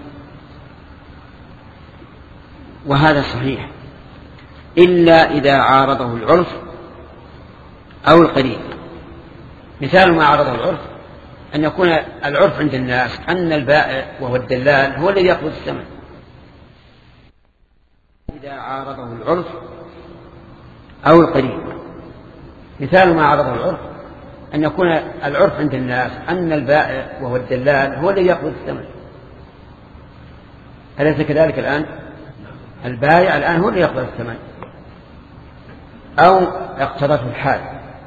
وهذا صحيح إلا إذا عارضه العرف أو القرين. مثال ما عارضه العرف أن يكون العرف عند الناس أن البائع وهو الدلال هو الذي يقبض الثمن. إذا عارضه العرف أو القرين، مثال ما عارضه العرف أن يكون العرف عند الناس أن البائع وهو الدلال هو الذي يقبض الثمن. أليس كذلك الآن؟ البائع الآن هو الذي يقبض الثمن، أو اقتضته الحال،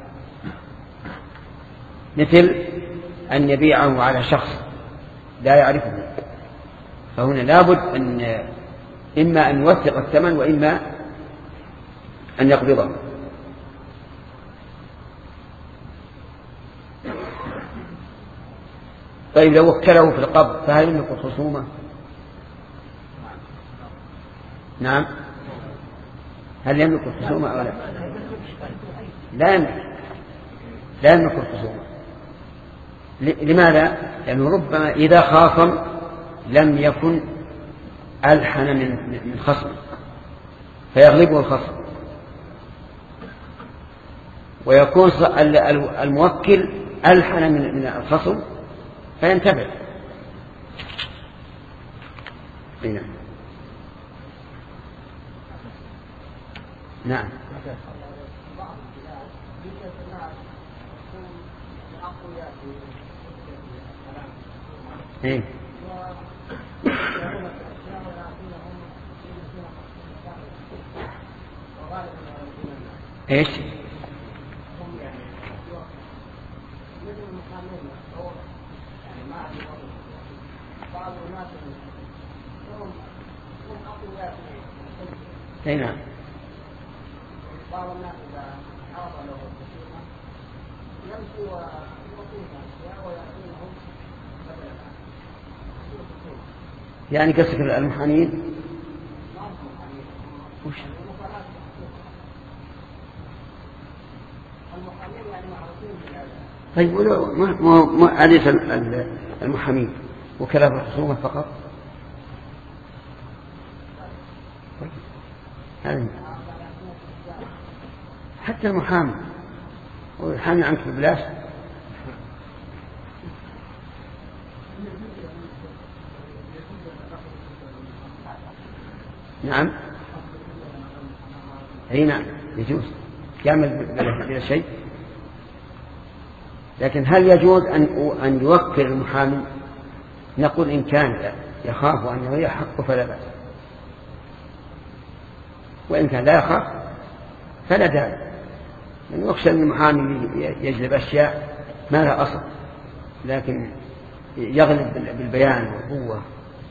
مثل أن يبيعه على شخص لا يعرفه، فهنا لابد أن إما أن يوثق الثمن وإما أن يقبضه. طيب لو وكله في القبض فهل يملك الخصومة؟ نعم، هل يملك الخصومة أو لا؟ لا يملك، لا يملك الخصومة. لماذا؟ لأنه ربما إذا خاصم لم يكن ألحن من خصم فيغلبه الخصم، ويكون الموكل ألحن من الخصم فينتبه. نعم نعم ايه ايش اي نعم بعض الناس إذا عرض له الخصومة يمشي ويعطيهم ويعطيهم يعني قصدك المحامين؟ وش؟ طيب ولو ما ما عادة المحامين وكلاء الخصومة فقط؟ حتى المحامي ويحامي عنك ببلاش. نعم اي نعم يجوز يعمل بلا شيء، لكن هل يجوز أن أن يوكل المحامي؟ نقول إن كان يخاف أنه يحق فلا بأس، وإن كان لا يخاف فلا داعي، من يخشى أن المحامي يجلب أشياء ما لها أصل، لكن يغلب بالبيان والقوة.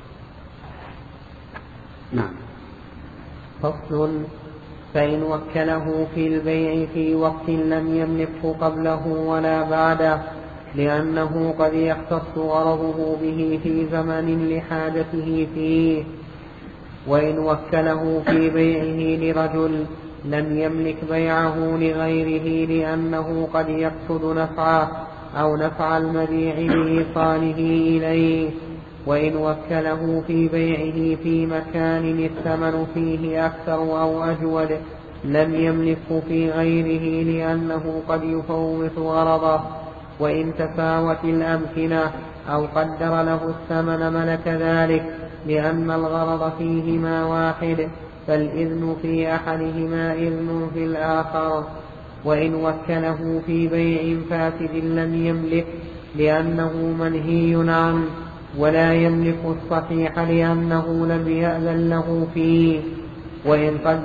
نعم. فصل: فإن وكله في البيع في وقت لم يملكه قبله ولا بعده، لأنه قد يختص غرضه به في زمن لحاجته فيه. وإن وكله في بيعه لرجل لم يملك بيعه لغيره، لأنه قد يقصد نفعه أو نفع المبيع بإيصاله إليه. وإن وكله في بيعه في مكان الثمن فيه أكثر أو أجود لم يملكه في غيره، لأنه قد يفوت غرضه. وإن تفاوت الأمكنة أو قدر له الثمن ملك ذلك، لأن الغرض فيهما واحد، فالإذن في أحدهما إذن في الآخر. وإن وكله في بيع فاسد لم يملك، لأنه منهي عنه، ولا يملك الصحيح لأنه لم يأذن له فيه. وإن قد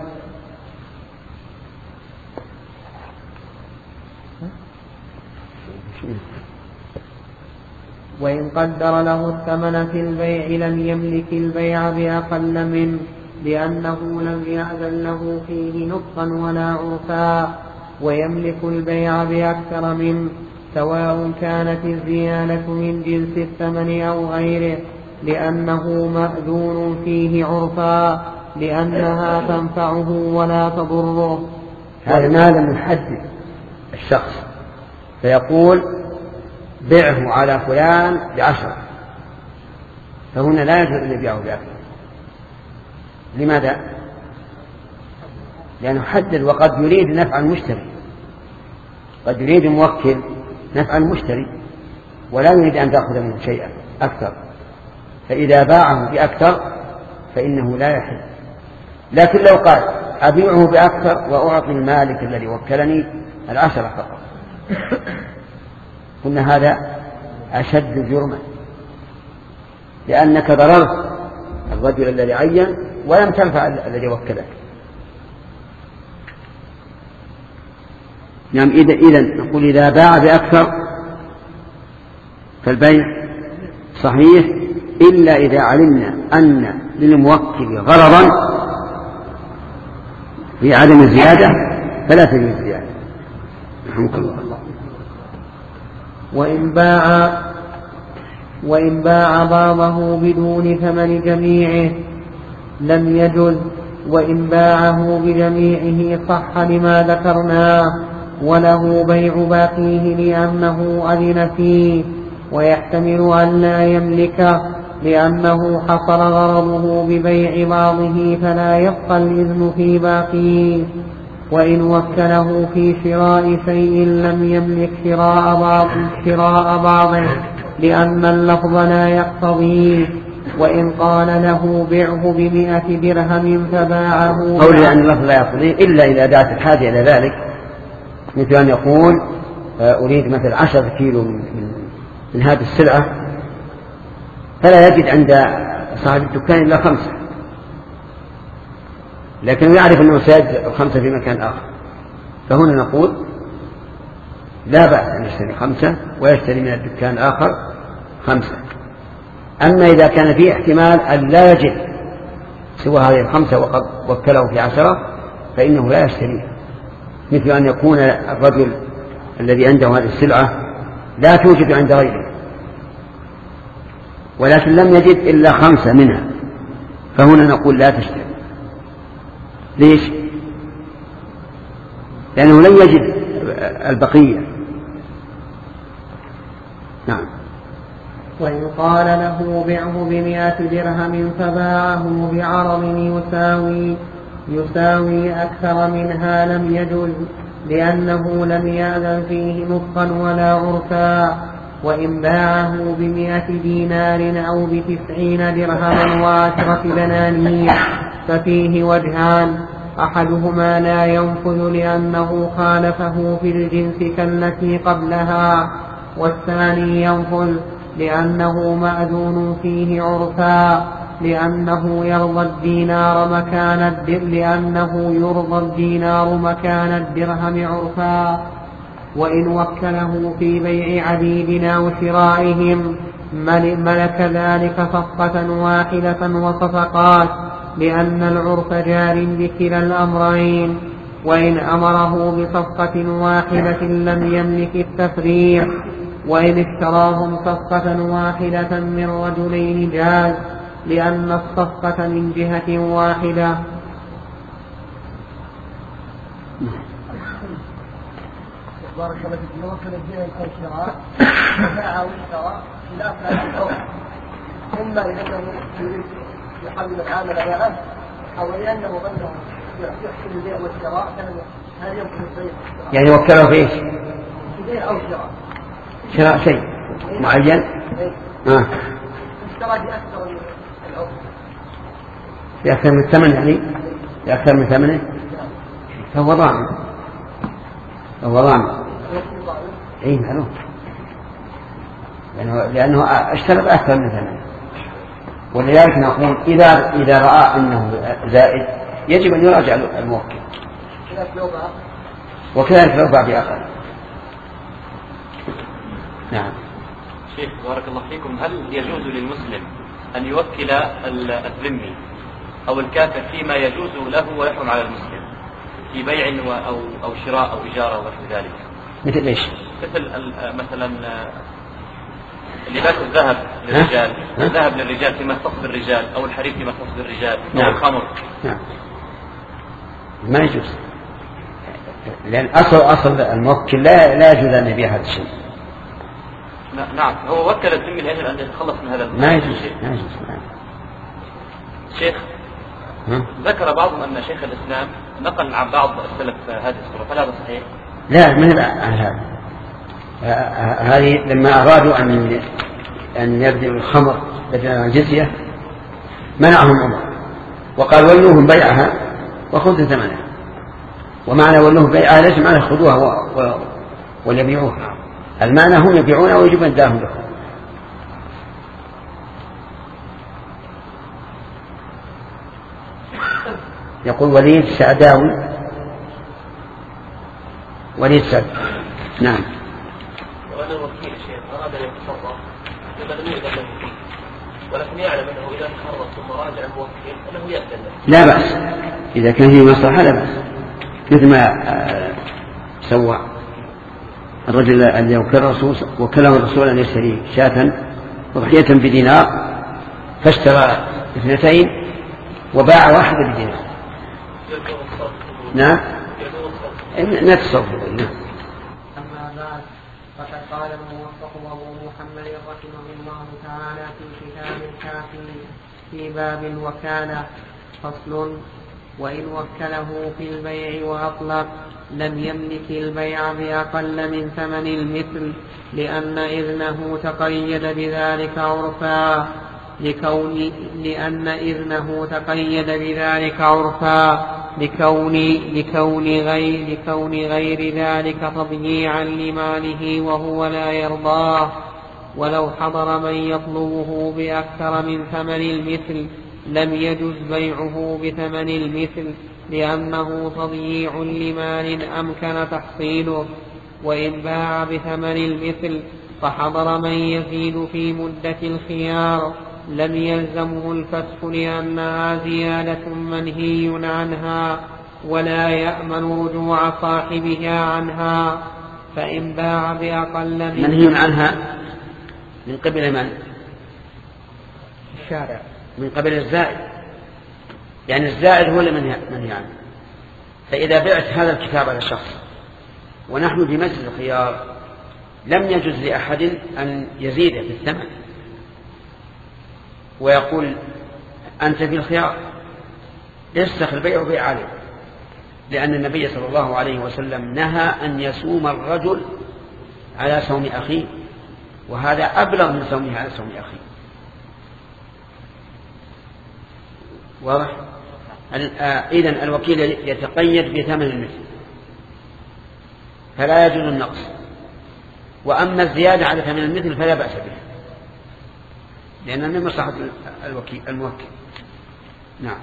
وإن قدر له الثمن في البيع لم يملك البيع بأقل منه لأنه لم يأذن له فيه نطقا ولا عرفا. ويملك البيع بأكثر منه سواء كانت الزيادة من جنس الثمن أو غيره لأنه مأذون فيه عرفا لأنها تنفعه ولا تضره. هذا ما لم يحدد الشخص فيقول بيعه على فلان بعشرة، فهنا لا يجوز أن يبيعه بأكثر. لماذا؟ لأنه حدد وقد يريد نفع المشتري، قد يريد الموكل نفع المشتري ولا يريد أن تأخذ منه شيئا أكثر، فإذا باعه بأكثر فإنه لا يحل. لكن لو قال أبيعه بأكثر وأعطي المالك الذي وكلني العشرة فقط قلنا هذا أشد جرما، لأنك ضررت الرجل الذي عين ولم تنفع الذي وكلك. نعم. إذا إذن نقول إذا باع بأكثر فالبيع صحيح إلا إذا علمنا أن للموكل غرضا في عدم الزيادة فلا تجوز الزيادة. رحمك الله. وإن باع وإن باع بعضه بدون ثمن جميعه لم يجز، وإن باعه بجميعه صح لما ذكرناه، وله بيع باقيه لأنه أذن فيه، ويحتمل أن لا يملكه لأنه حصل غرضه ببيع بعضه فلا يبقى الإذن في باقيه. وإن وكله في شراء شيء لم يملك شراء بعض شراء بعضه لأن اللفظ لا يقتضيه. وإن قال له بيعه بمئة درهم فباعه قول لأن اللفظ لا يقتضيه إلا إذا دعت الحاجة إلى ذلك، مثل أن يقول أريد مثل عشرة كيلو من, من هذه السلعة فلا يجد عند صاحب الدكان إلا خمسة، لكن يعرف أنه سيجد الخمسة في مكان آخر، فهنا نقول لا بأس أن يشتري خمسة ويشتري من الدكان آخر خمسة. أما إذا كان فيه احتمال أن لا يجد سوى هذه الخمسة وقد وكله في عشرة فإنه لا يشتريها، مثل أن يكون الرجل الذي عنده هذه السلعة لا توجد عند غيره ولكن لم يجد إلا خمسة منها، فهنا نقول لا تشتري. ليش؟ لأنه لم يجد البقية. نعم. وإن قال له بعه بمئة درهم فباعه بعرض يساوي يساوي أكثر منها لم يجوز لأنه لم يأذن فيه نطقا ولا عرفا. وإن باعه بمئة دينار أو بتسعين درهما وعشرة دنانير ففيه وجهان، أحدهما لا ينفذ لأنه خالفه في الجنس كالتي قبلها، والثاني ينفذ لأنه مأذون فيه عرفا لأنه يرضى الدينار مكان لأنه يرضى الدينار مكان الدرهم عرفا. وإن وكله في بيع عبيد أو شرائهم ملك ذلك صفقة واحدة وصفقات لأن العرف جار بكلا الأمرين. وإن أمره بصفقة واحدة لم يملك التفريع. وإن اشتراهم صفقة واحدة من رجلين جاز لأن الصفقة من جهة واحدة. بارك الله فيك. لو كان البيع أو شراء باع أو اشترى خلاف هذا الحكم، إما لأنه يريد يحلل العامل بيعه أو لأنه ظنه يحسن البيع والشراء هل يمكن البيع يعني وكله في ايش؟ بيع أو شراء شراء شيء معين آه. اشترى بأكثر من العرف بأكثر من الثمن، يعني بأكثر من ثمنه فهو ضامن فهو ضامن اي معلوم. لأنه, لأنه اشترط أكثر من ثمنه. ولذلك نقول إذا إذا رأى أنه زائد يجب أن يراجع الموكل، وكذلك لو باع بأقل. نعم. شيخ بارك الله فيكم، هل يجوز للمسلم أن يوكل الذمي أو الكافر فيما يجوز له ويحرم على المسلم في بيع أو أو شراء أو إجارة ونحو ذلك؟ مثل إيش؟ مثل مثلا لباس الذهب للرجال، الذهب للرجال فيما يختص بالرجال، أو الحرير فيما يختص بالرجال، أو نعم. الخمر. نعم. ما يجوز، لأن أصل أصل الموكل لا لا يجوز أن يبيع هذا الشيء. نعم، هو وكل الذمي لأجل أن يتخلص من هذا ما يجوز. ما يجوز. شيخ، ذكر بعضهم أن شيخ الإسلام نقل عن بعض السلف هذه الصورة، فهل هذا صحيح؟ لا، ما هي عن هذا. هذه لما أرادوا أن أن يبدأوا الخمر بدلا عن الجزية منعهم عمر وقال ولوهم بيعها وخذوا ثمنها. ومعنى ولوهم بيعها ليس معنى خذوها وليبيعوها، المعنى هم يبيعونها ويجب أن داهم لهم. يقول وليد سعداوي، وليد سعد. نعم. وأنا وكيل شيء أراد أن يتصرف لما لم يؤذن له فيه، ولكن يعلم أنه إذا تخرج ثم راجع الموكل أنه يأذن له. لا بأس، إذا كان فيه مصلحة لا بأس، مثل ما سوى الرجل الذي وكل الرسول وكله الرسول أن يشتري شاة وضحية بدينار، فاشترى اثنتين وباع واحدة بدينار. نعم. نتصرف. نعم. أما بعد، فقد قال الموفق أبو محمد رحمه الله تعالى في كتاب الكافي في باب الوكالة فصل: وإن وكله في البيع وأطلق لم يملك البيع بأقل من ثمن المثل، لأن إذنه تقيد بذلك عرفا لكون لأن إذنه تقيد بذلك عرفا لكون لكون غير لكون غير ذلك تضييعا لماله وهو لا يرضاه. ولو حضر من يطلبه بأكثر من ثمن المثل لم يجز بيعه بثمن المثل، لأنه تضييع لمال أمكن تحصيله. وإن باع بثمن المثل فحضر من يزيد في مدة الخيار لم يلزمه الفسخ، لأنها زيادة منهي عنها ولا يأمن رجوع صاحبها عنها. فإن باع بأقل من منهي عنها من قبل من؟ الشارع، من قبل الزائد، يعني الزائد هو اللي منهي عنه. فإذا بعت هذا الكتاب على شخص ونحن في مجلس الخيار لم يجوز لأحد أن يزيد في الثمن ويقول أنت في الخيار يفسخ البيع وبيع عليه، لأن النبي صلى الله عليه وسلم نهى أن يصوم الرجل على صوم أخيه، وهذا أبلغ من صومه على صوم أخيه. واضح؟ إذن الوكيل يتقيد بثمن المثل فلا يجوز النقص، وأما الزيادة على ثمن المثل فلا بأس به، لأنه من مصلحة الوكيل الموكل. نعم.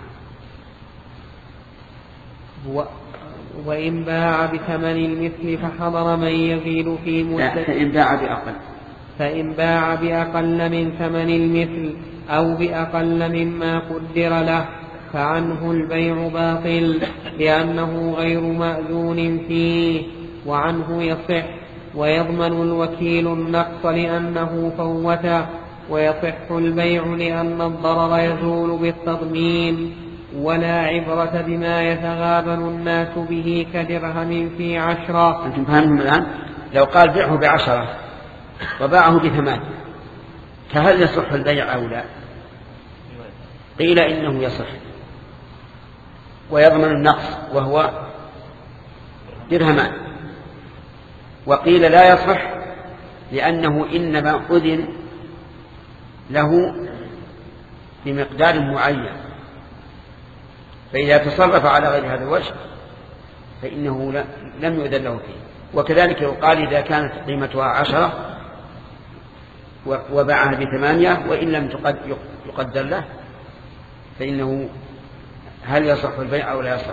و... وإن باع بثمن المثل فحضر من يزيد في مدة فإن باع بأقل فإن باع بأقل من ثمن المثل أو بأقل مما قدر له فعنه البيع باطل، لأنه غير مأذون فيه، وعنه يصح، ويضمن الوكيل النقص لأنه فوته، ويصح البيع لأن الضرر يزول بالتضمين. ولا عبرة بما يتغابن الناس به كدرهم في عشرة. أنتم فهمتم الآن؟ لو قال بيعه بعشرة وباعه بثمان فهل يصح البيع أو لا؟ قيل إنه يصح ويضمن النقص وهو درهمان، وقيل لا يصح لأنه إنما أذن له بمقدار معين، فإذا تصرف على غير هذا الوجه فإنه لم يؤذن له فيه. وكذلك يقال إذا كانت قيمتها عشرة وباعها بثمانية وإن لم يقدر له فإنه هل يصح البيع أو لا يصح؟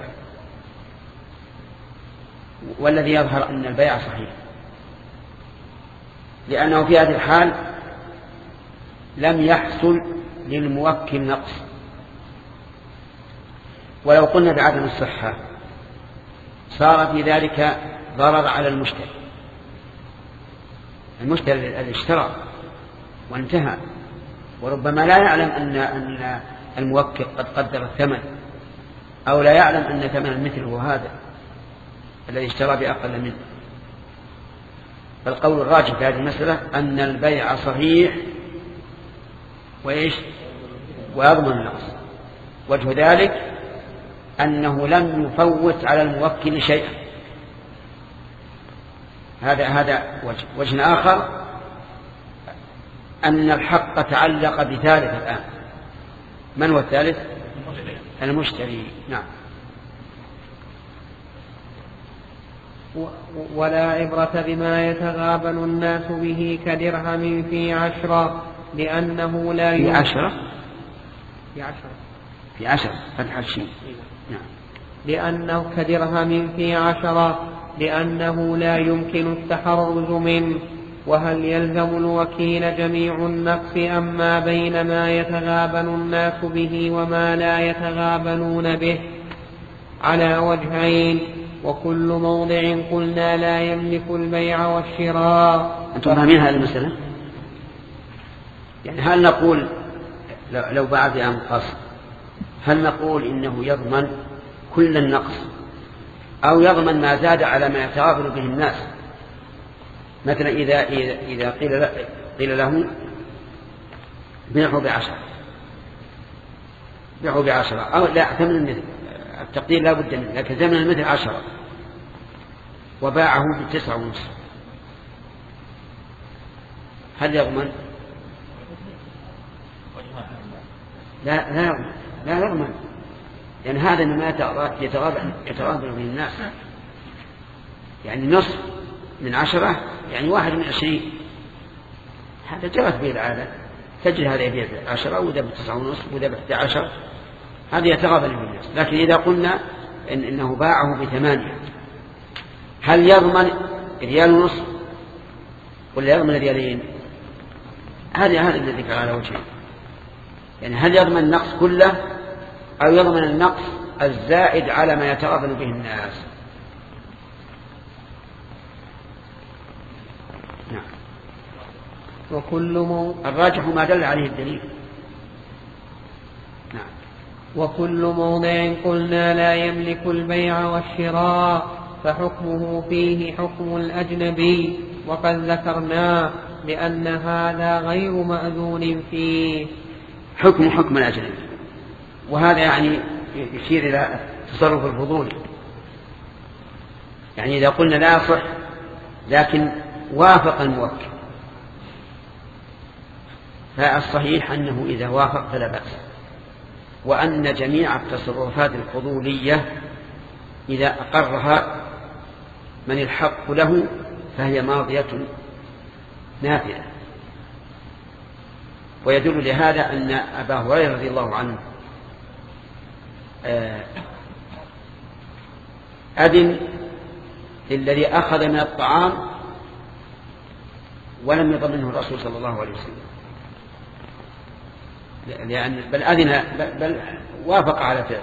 والذي يظهر أن البيع صحيح، لأنه في هذه الحال لم يحصل للموكل نقص. ولو قلنا بعدم الصحة صار في ذلك ضرر على المشتري. المشتري الذي اشترى وانتهى وربما لا يعلم أن أن الموكل قد قدر الثمن، أو لا يعلم أن ثمن المثل هو هذا الذي اشترى بأقل منه. فالقول الراجح في هذه المسألة أن البيع صحيح وإيش ويضمن النقص. وجه ذلك أنه لم يفوت على الموكل شيئا. هذا هذا وجه. وجه آخر أن الحق تعلق بثالث الآن. من هو الثالث؟ المشتري. نعم. ولا عبرة بما يتغابن الناس به كدرهم في عشرة لأنه لا في عشرة في عشرة في عشرة فتح الشين. نعم. لأنه كدرهم في عشرة لأنه لا يمكن التحرز منه. وهل يلزم الوكيل جميع النقص أم ما بين ما يتغابن الناس به وما لا يتغابنون به؟ على وجهين. وكل موضع قلنا لا يملك البيع والشراء. أنتم فاهمين هذه المسألة؟ يعني هل نقول لو باع بأنقص هل نقول إنه يضمن كل النقص أو يضمن ما زاد على ما يتغابن به الناس؟ مثلا إذا إذا قيل قيل له بيعه بعشرة بيعه بعشرة أو لا ثمن المثل، التقدير لا بد منه، لكن ثمن المثل عشرة وباعه بتسعة ونصف، هل يضمن؟ لا لا يضمن لا يضمن لأن هذا مما يتغابن يتغابن به الناس. يعني نصف من عشرة يعني واحد من عشرين، هذا جرت به العادة، تجري هذا يبيع بعشرة وذا بتسعة ونصف وذا بإحدى عشر، هذا يتغابن به الناس. لكن إذا قلنا إن إنه باعه بثمانية هل يضمن ريال ونصف ولا يضمن ريالين؟ هذا هذا الذي على وجهه، يعني هل يضمن النقص كله أو يضمن النقص الزائد على ما يتغابن به الناس؟ نعم. وكل مو... الراجح ما دل عليه الدليل. نعم. وكل موضع قلنا لا يملك البيع والشراء فحكمه فيه حكم الأجنبي، وقد ذكرنا بأن هذا غير مأذون فيه. حكم حكم الأجنبي، وهذا يعني يشير إلى تصرف الفضول. يعني إذا قلنا لا يصح لكن وافق الموكل، فالصحيح أنه إذا وافق فلا بأس، وأن جميع التصرفات الفضولية إذا أقرها من الحق له فهي ماضية نافذة. ويدل لهذا أن أبا هريرة رضي الله عنه أذن للذي أخذ من الطعام ولم يضمنه الرسول صلى الله عليه وسلم، لأن بل أذن بل, بل وافق على فعله.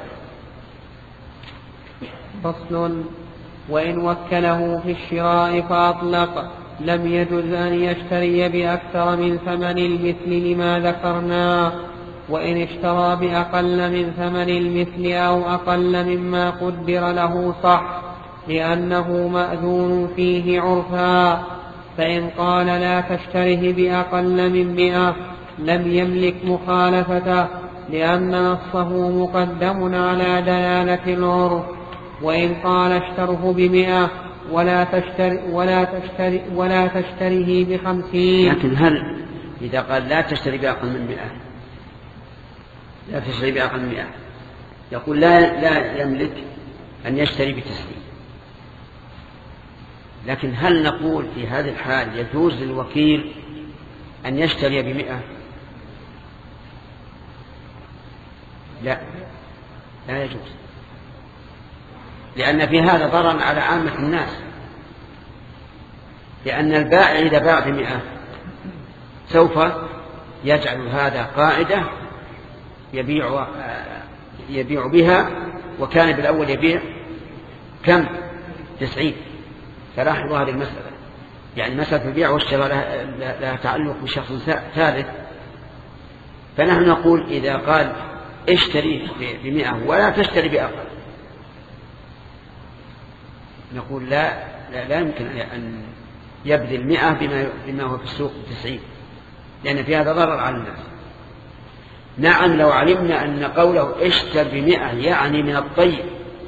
فصل. وإن وكله في الشراء فأطلق لم يجوز أن يشتري بأكثر من ثمن المثل لما ذكرنا. وإن اشترى بأقل من ثمن المثل أو أقل مما قدر له صح، لأنه مأذون فيه عرفا. فإن قال لا تشتره بأقل من مئة لم يملك مخالفته، لأن نصه مقدم على دلالة العرف. وإن قال اشتره بمئة ولا تشتري ولا تشتري ولا تشتريه بخمسين. لكن هل إذا قال لا تشتري بأقل من مئة لا تشتري بأقل من مئة يقول لا لا يملك أن يشتري بتسليم. لكن هل نقول في هذه الحال يجوز للوكيل أن يشتري بمئة؟ لا، لا يجوز، لأن في هذا ضرر على عامة الناس، لأن البائع إذا باع بمئة سوف يجعل هذا قاعدة يبيع يبيع بها، وكان بالأول يبيع كم؟ تسعين. فلاحظوا هذه المسألة، يعني مسألة البيع والشراء لها, لها تعلق بشخص ثالث. فنحن نقول إذا قال اشتري بمئة ولا تشتري بأقل، نقول لا لا, لا يمكن أن يبذل مئة بما, بما هو في السوق تسعين، لأن في هذا ضرر على الناس. نعم، لو علمنا أن قوله اشتر بمئة يعني من الطيب،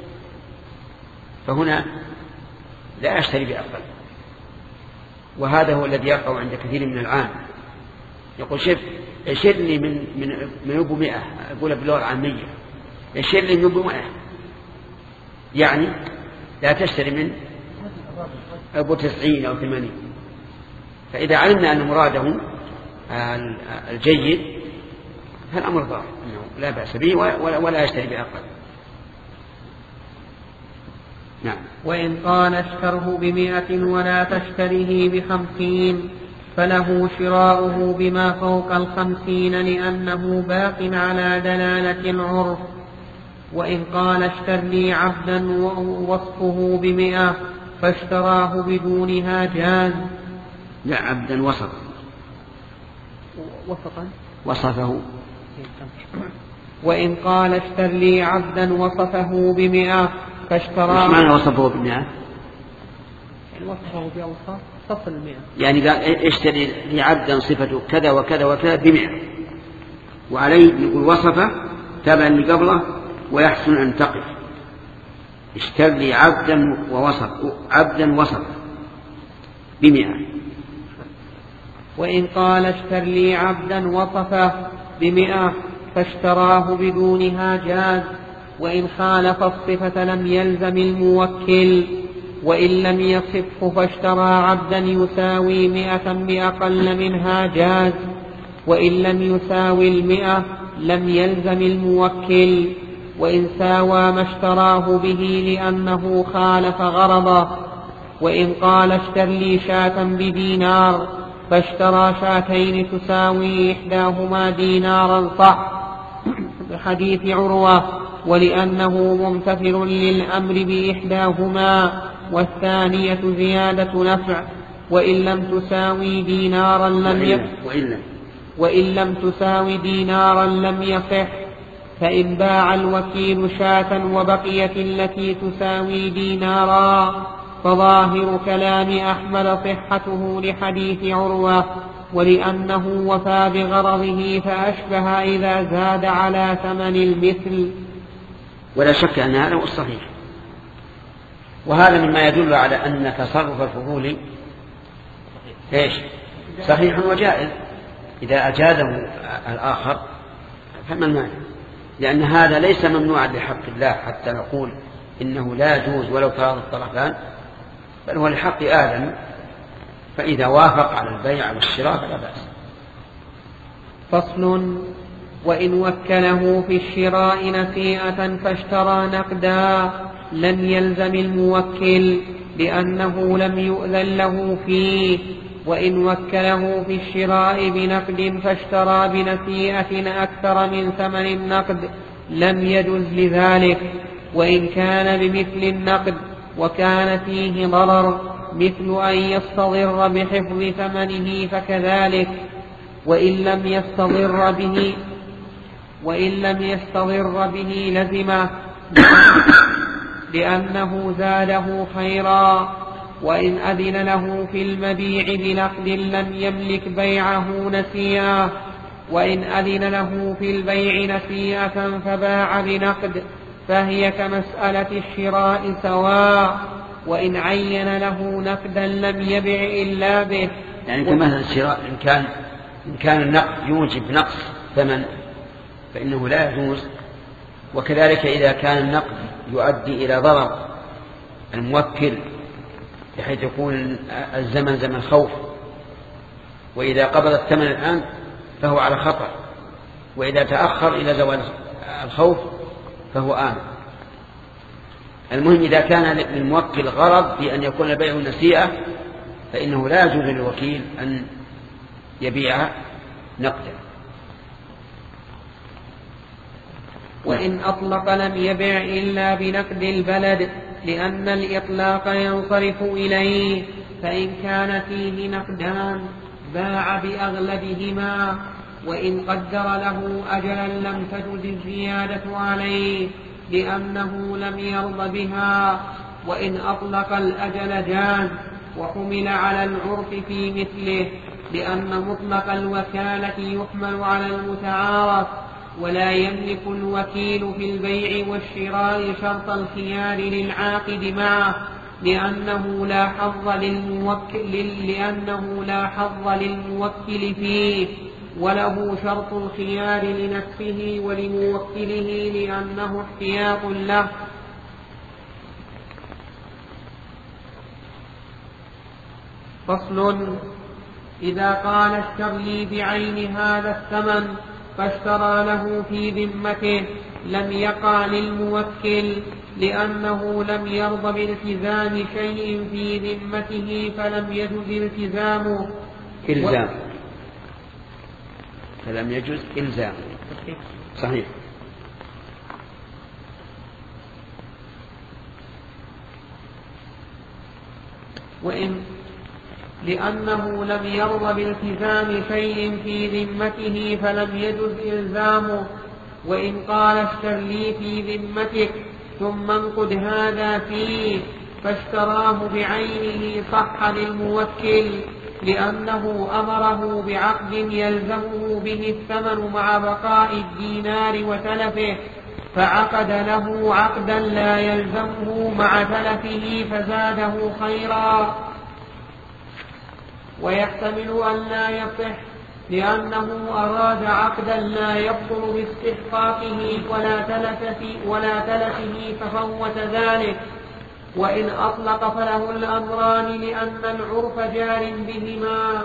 فهنا لا أشتري بأقل. وهذا هو الذي يقع عند كثير من العام، يقول شف اشتري من من من أبو مئة، أقول باللغة العامية اشتري من أبو مئة، يعني لا تشتري من أبو تسعين أو ثمانين. فإذا علمنا أن مراده الجيد فالأمر ضار، لا بأس به ولا يشتري بأقل. نعم. وإن قال اشتره بمئة ولا تشتريه بخمسين فله شراؤه بما فوق الخمسين لأنه باق على دلالة العرف. وإن قال اشتر لي عبدا ووصفه بمئة فاشتراه بدونها جاز. لا، عبدا وصف وصفا وصفه. وإن قال اشتر لي عبدا وصفه بمئة فاشتراه. مش معنى وصفه بمئة؟ يعني وصفه بأوصاف صف المئة، يعني قال اشتري لي عبدا صفته كذا وكذا وكذا بمئة، وعليه يقول وصفه تابعا لقبله ويحسن أن تقف. اشتر لي عبدا ووصف عبدا وصف بمئة. وإن قال اشتر لي عبدا وصفه بمئة فاشتراه بدونها جاز. وإن خالف الصفة لم يلزم الموكل. وإن لم يصفه فاشترى عبدا يساوي مئة بأقل منها جاز. وإن لم يساوي المئة لم يلزم الموكل. وإن ساوى ما اشتراه به لأنه خالف غرضه. وإن قال اشتر لي شاة بدينار فاشترى شاتين تساوي إحداهما دينارا صح بحديث عروة، ولأنه ممتثل للأمر بإحداهما والثانية زيادة نفع. وإن لم تساوي دينارا لم يصح وإن لم تساوي دينارا لم يصح. فإن باع الوكيل شاة وبقيت التي تساوي دينارا فظاهر كلام أحمد صحته لحديث عروة، ولأنه وفى بغرضه فأشبه إذا زاد على ثمن المثل. ولا شك أن هذا هو الصحيح، وهذا مما يدل على أن تصرف الفضول إيش؟ صحيح وجائز إذا أجازه الآخر، فما المانع؟ لأن هذا ليس ممنوعا لحق الله حتى نقول إنه لا يجوز ولو فرض الطرفان، بل هو لحق آدم، فإذا وافق على البيع والشراء فلا بأس. فصل. وإن وكله في الشراء نسيئة فاشترى نقدا لم يلزم الموكل لأنه لم يؤذن له فيه. وإن وكله في الشراء بنقد فاشترى بنسيئة أكثر من ثمن النقد لم يجز لذلك. وإن كان بمثل النقد وكان فيه ضرر مثل أن يستضر بحفظ ثمنه فكذلك. وإن لم يستضر به وإن لم يستضر به لزمه لأنه زاده خيرا. وإن أذن له في المبيع بنقد لم يملك بيعه نسيئة. وإن أذن له في البيع نسيئة فباع بنقد فهي كمسألة الشراء سواء. وإن عين له نقدا لم يبع إلا به. يعني كمثل الشراء إن كان إن كان النقد يوجب نقص ثمن فإنه لا يجوز، وكذلك إذا كان النقد يؤدي إلى ضرر الموكل بحيث يكون الزمن زمن خوف وإذا قبض الثمن الآن فهو على خطر، وإذا تأخر إلى زوال الخوف فهو آمن. المهم إذا كان للموكل غرض بأن يكون البيع نسيئة فإنه لا يجوز للوكيل أن يبيع نقدا. وإن أطلق لم يبع إلا بنقد البلد، لأن الإطلاق ينصرف إليه، فإن كان فيه نقدان باع بأغلبهما، وإن قدر له أجلا لم تجز الزيادة عليه لأنه لم يرض بها. وإن أطلق الأجل جاز وحمل على العرف في مثله، لأن مطلق الوكالة يحمل على المتعارف، ولا يملك الوكيل في البيع والشراء شرط الخيار للعاقد معه، لأنه لا حظ للموكل, لأنه لا حظ للموكل فيه، وله شرط الخيار لنفسه ولموكله لأنه احتياط له. فصل: إذا قال اشتر لي بعين هذا الثمن فاشترى له في ذمته لم يقع للموكل، لأنه لم يرض بالتزام شيء في ذمته فلم يجز التزامه. إلزام فلم يجز إلزام. صحيح. وإن لأنه لم يرض بالتزام شيء في ذمته فلم يجز إلزامه. وإن قال اشتر لي في ذمتك ثم انقد هذا فيه فاشتراه بعينه صح للموكل، لأنه أمره بعقد يلزمه به الثمن مع بقاء الدينار وتلفه، فعقد له عقدا لا يلزمه مع تلفه فزاده خيرا. ويحتمل أن لا يصح لأنه أراد عقدا لا يبطل باستحقاقه ولا تلف فيه ولا تلفه ففوت ذلك. وإن أطلق فله الأمران لأن العرف جار بهما.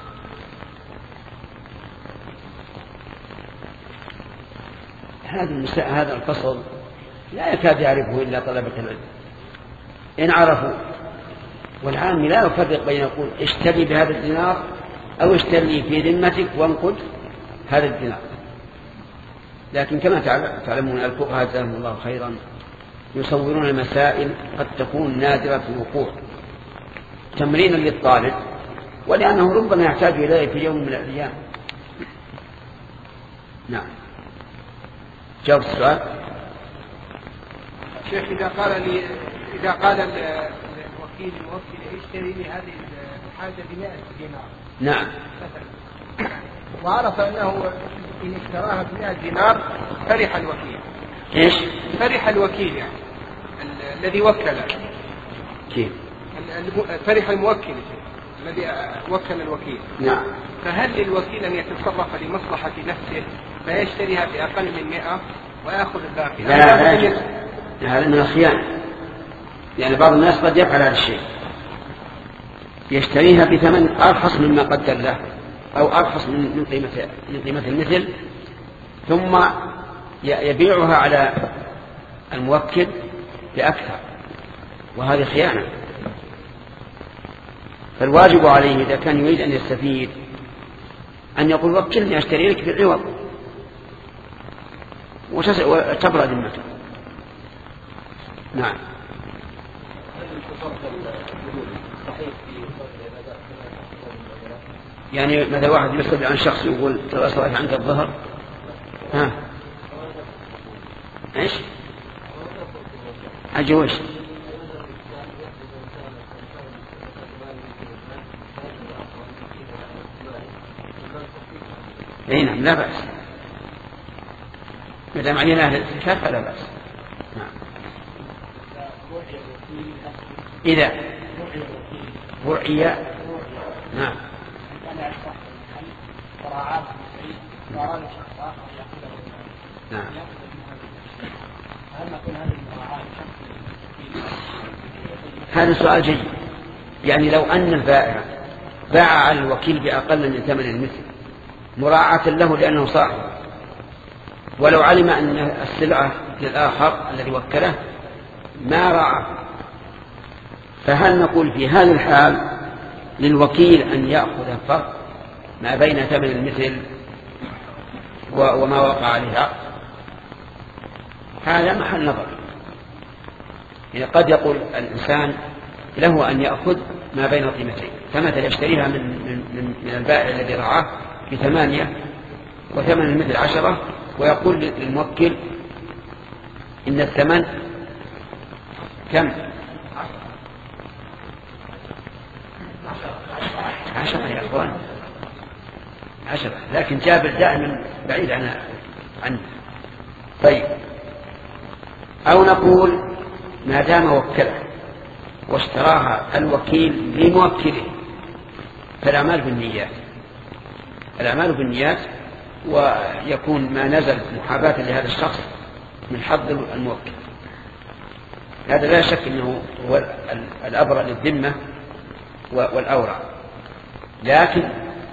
هذا الفصل لا يكاد يعرفه إلا طلبة العلم إن عرفوا، والعام لا يفرق بين يقول اشتري بهذا الدينار أو اشتري في ذمتك وانقد هذا الدينار. لكن كما تعلمون الفقهاء جزاهم الله خيرا يصورون مسائل قد تكون نادرة الوقوع تمرينا للطالب، ولأنه ربما يحتاج إليه في يوم من الأيام. نعم. جاوب السؤال. شيخ إذا قال لي إذا قال الوكيل الموكل اشتري لي هذه الحاجة بمائة دينار. نعم. وعرف أنه إن اشتراها بمائة دينار فرح الوكيل. إيش؟ فرح الوكيل يعني الذي وكل. كيف؟ فرح الموكل الذي وكل الوكيل. نعم. فهل للوكيل أن يتصرف لمصلحة نفسه فيشتريها بأقل من مئة ويأخذ الباقي؟ لا لا لا هذا من الخيانة، يعني بعض الناس قد يفعل هذا الشيء، يشتريها بثمن أرخص مما قدر له أو أرخص من قيمة من قيمة المثل، ثم يبيعها على الموكل بأكثر، وهذه خيانة. فالواجب عليه إذا كان يريد أن يستفيد أن يقول وكلني أشتري لك بالعوض وتبرأ ذمته. نعم. يعني مثلا واحد يسأل عن شخص يقول ترى صلاح عنك الظهر، ها ايش أجوش اي نعم لا بأس ما دام علينا أهل الكتاب فلا بأس. نعم. إذا وعي نعم نعم هذا سؤال جيد. يعني لو أن البائع باع على الوكيل بأقل من ثمن المثل مراعاة له لأنه صاحب، ولو علم أن السلعة للآخر الذي وكله ما راعى، فهل نقول في هذه الحال للوكيل أن يأخذ الفرق ما بين ثمن المثل وما وقع عليها؟ هذا محل نظر. يعني قد يقول الإنسان له أن يأخذ ما بين قيمتين، فمثل يشتريها من, من, من البائع الذي رعاه بثمانية وثمن المثل عشرة، ويقول للموكل إن الثمن كم؟ عشرة يا أخوان، عشرة، لكن جابر دائما بعيد عنه عنه. طيب، أو نقول ما دام وكله واشتراها الوكيل لموكله فالأعمال بالنيات، الأعمال بالنيات، ويكون ما نزل محاباة لهذا الشخص من حظ الموكل. هذا لا شك أنه هو الأبرأ للذمة والأورع. لكن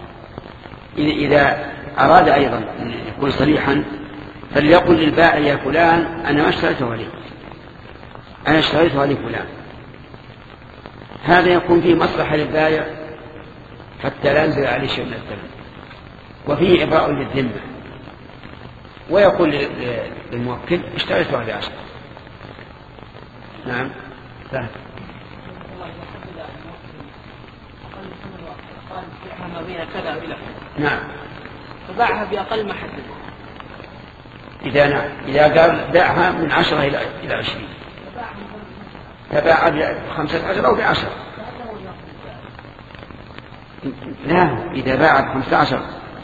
إذا أراد أيضا أن يكون صريحا فليقل للبائع يا فلان أنا ما اشتريته عليك، أنا اشتريته عليك فلان. هذا يكون فيه مصلحة للبائع حتى لا ينزل عليه شيء من الثمن، وفيه إبراء للذمة، ويقول للموكل اشتريته على عشرة. نعم لا نعم فباعها بأقل ما حدد. إذا نعم إذا قال باعها من عشرة إلى إلى عشرين فباع بخمسة عشر أو بعشرة. لا، إذا باع بخمسة عشر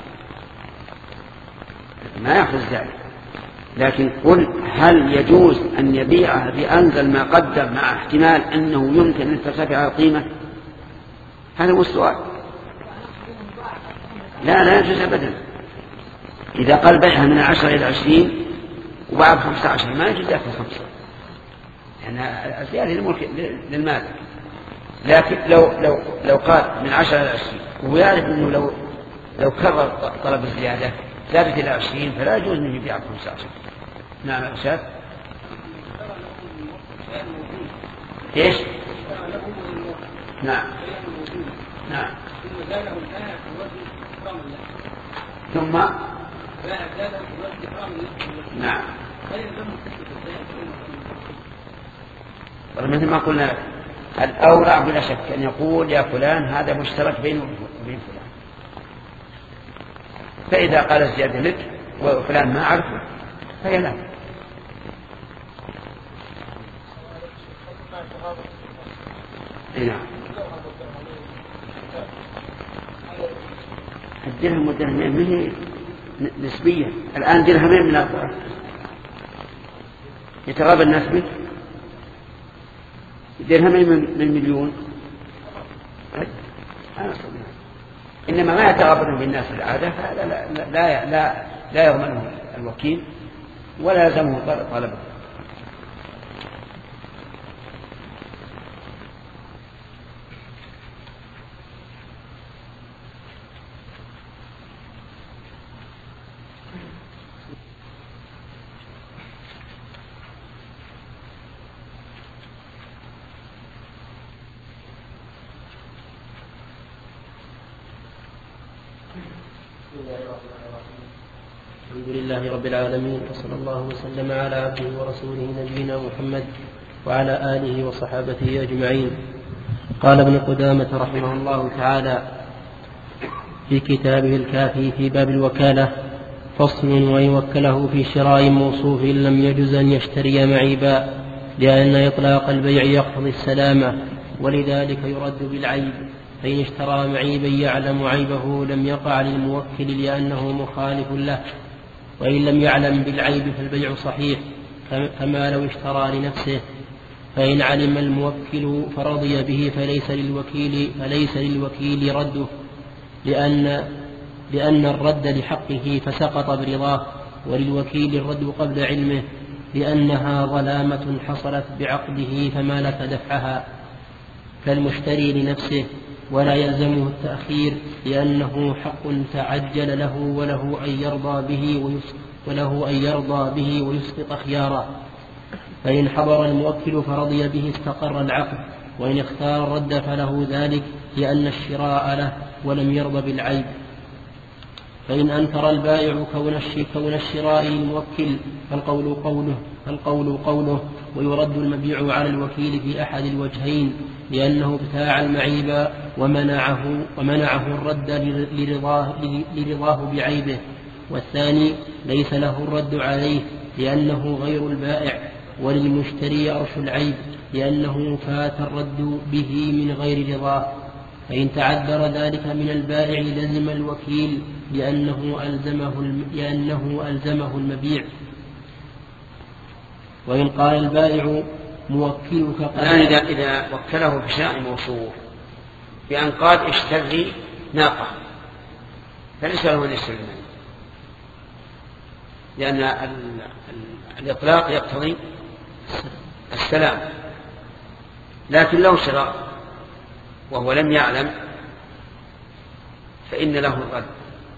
ما يأخذ ذلك. لكن قل هل يجوز أن يبيعها بأنزل ما قدر مع احتمال أنه يمكن أن ترتفع القيمة؟ هذا هو السؤال. لا لا يجوز أبدا. إذا قال بيعها من عشرة إلى عشرين وبعد خمسة عشر ما يجوز يأخذ خمسة، يعني الزيادة للمال. لكن لو لو لو قال من عشرة إلى عشرين ويعرف أنه لو لو كرر طلب الزيادة زادت إلى عشرين فلا يجوز أن يبيع خمسة عشر. نعم يا شاف. إيش؟ نعم نعم. ثم نعم مثل ما قلنا الأورع بلا شك أن يقول يا فلان هذا مشترك بينه وبين فلان، فإذا قال الزيادة لك وفلان ما أعرفه فهي لا. نعم. الدرهم والدرهمين منه نسبيا، الآن درهمين من أربعة يتغابى الناس منه، درهمين من مليون إنما ما يتغابن بالناس العادة، فهذا لا, لا, لا, لا يضمنه الوكيل ولا يلزمه طلبه. الحمد لله رب العالمين، وصلى الله وسلم على عبده ورسوله نبينا محمد وعلى آله وصحابته أجمعين. قال ابن قدامة رحمه الله تعالى في كتابه الكافي في باب الوكالة: فصل: وإن وكله في شراء موصوف لم يجز أن يشتري معيبا، لأن إطلاق البيع يقتضي السلامة، ولذلك يرد بالعيب. فإن اشترى معيبا يعلم عيبه لم يقع للموكل لأنه مخالف له، وإن لم يعلم بالعيب فالبيع صحيح كما لو اشترى لنفسه. فإن علم الموكل فرضي به فليس للوكيل, فليس للوكيل رده، لأن, لأن الرد لحقه فسقط برضاه، وللوكيل الرد قبل علمه لأنها ظلامة حصلت بعقده فمالك دفعها، كالمشتري لنفسه ولا يلزمه التأخير لأنه حق تعجل له وله أن يرضى به وله أن يرضى به ويسقط خيارا. فإن حضر الموكل فرضي به استقر العقد، وإن اختار الرد فله ذلك لأن الشراء له ولم يرضى بالعيب. فإن أنكر البائع كون الشراء للموكل فالقول قوله, فالقول قوله ويرد المبيع على الوكيل في أحد الوجهين، لأنه ابتاع المعيب ومنعه, ومنعه الرد لرضاه, لرضاه بعيبه. والثاني ليس له الرد عليه لأنه غير البائع، وللمشتري أرش العيب لأنه فات الرد به من غير رضاه. فإن تعذر ذلك من البائع لزم الوكيل لأنه ألزمه, لأنه ألزمه المبيع. وإن قال البائع موكلك الآن إذا, إذا وكله في شراء موصوف بأن قال اشتري ناقة فليس له أن يشتري، لأن ال ال الإطلاق يقتضي السلام. لكن لو شرى وهو لم يعلم فإن له الرد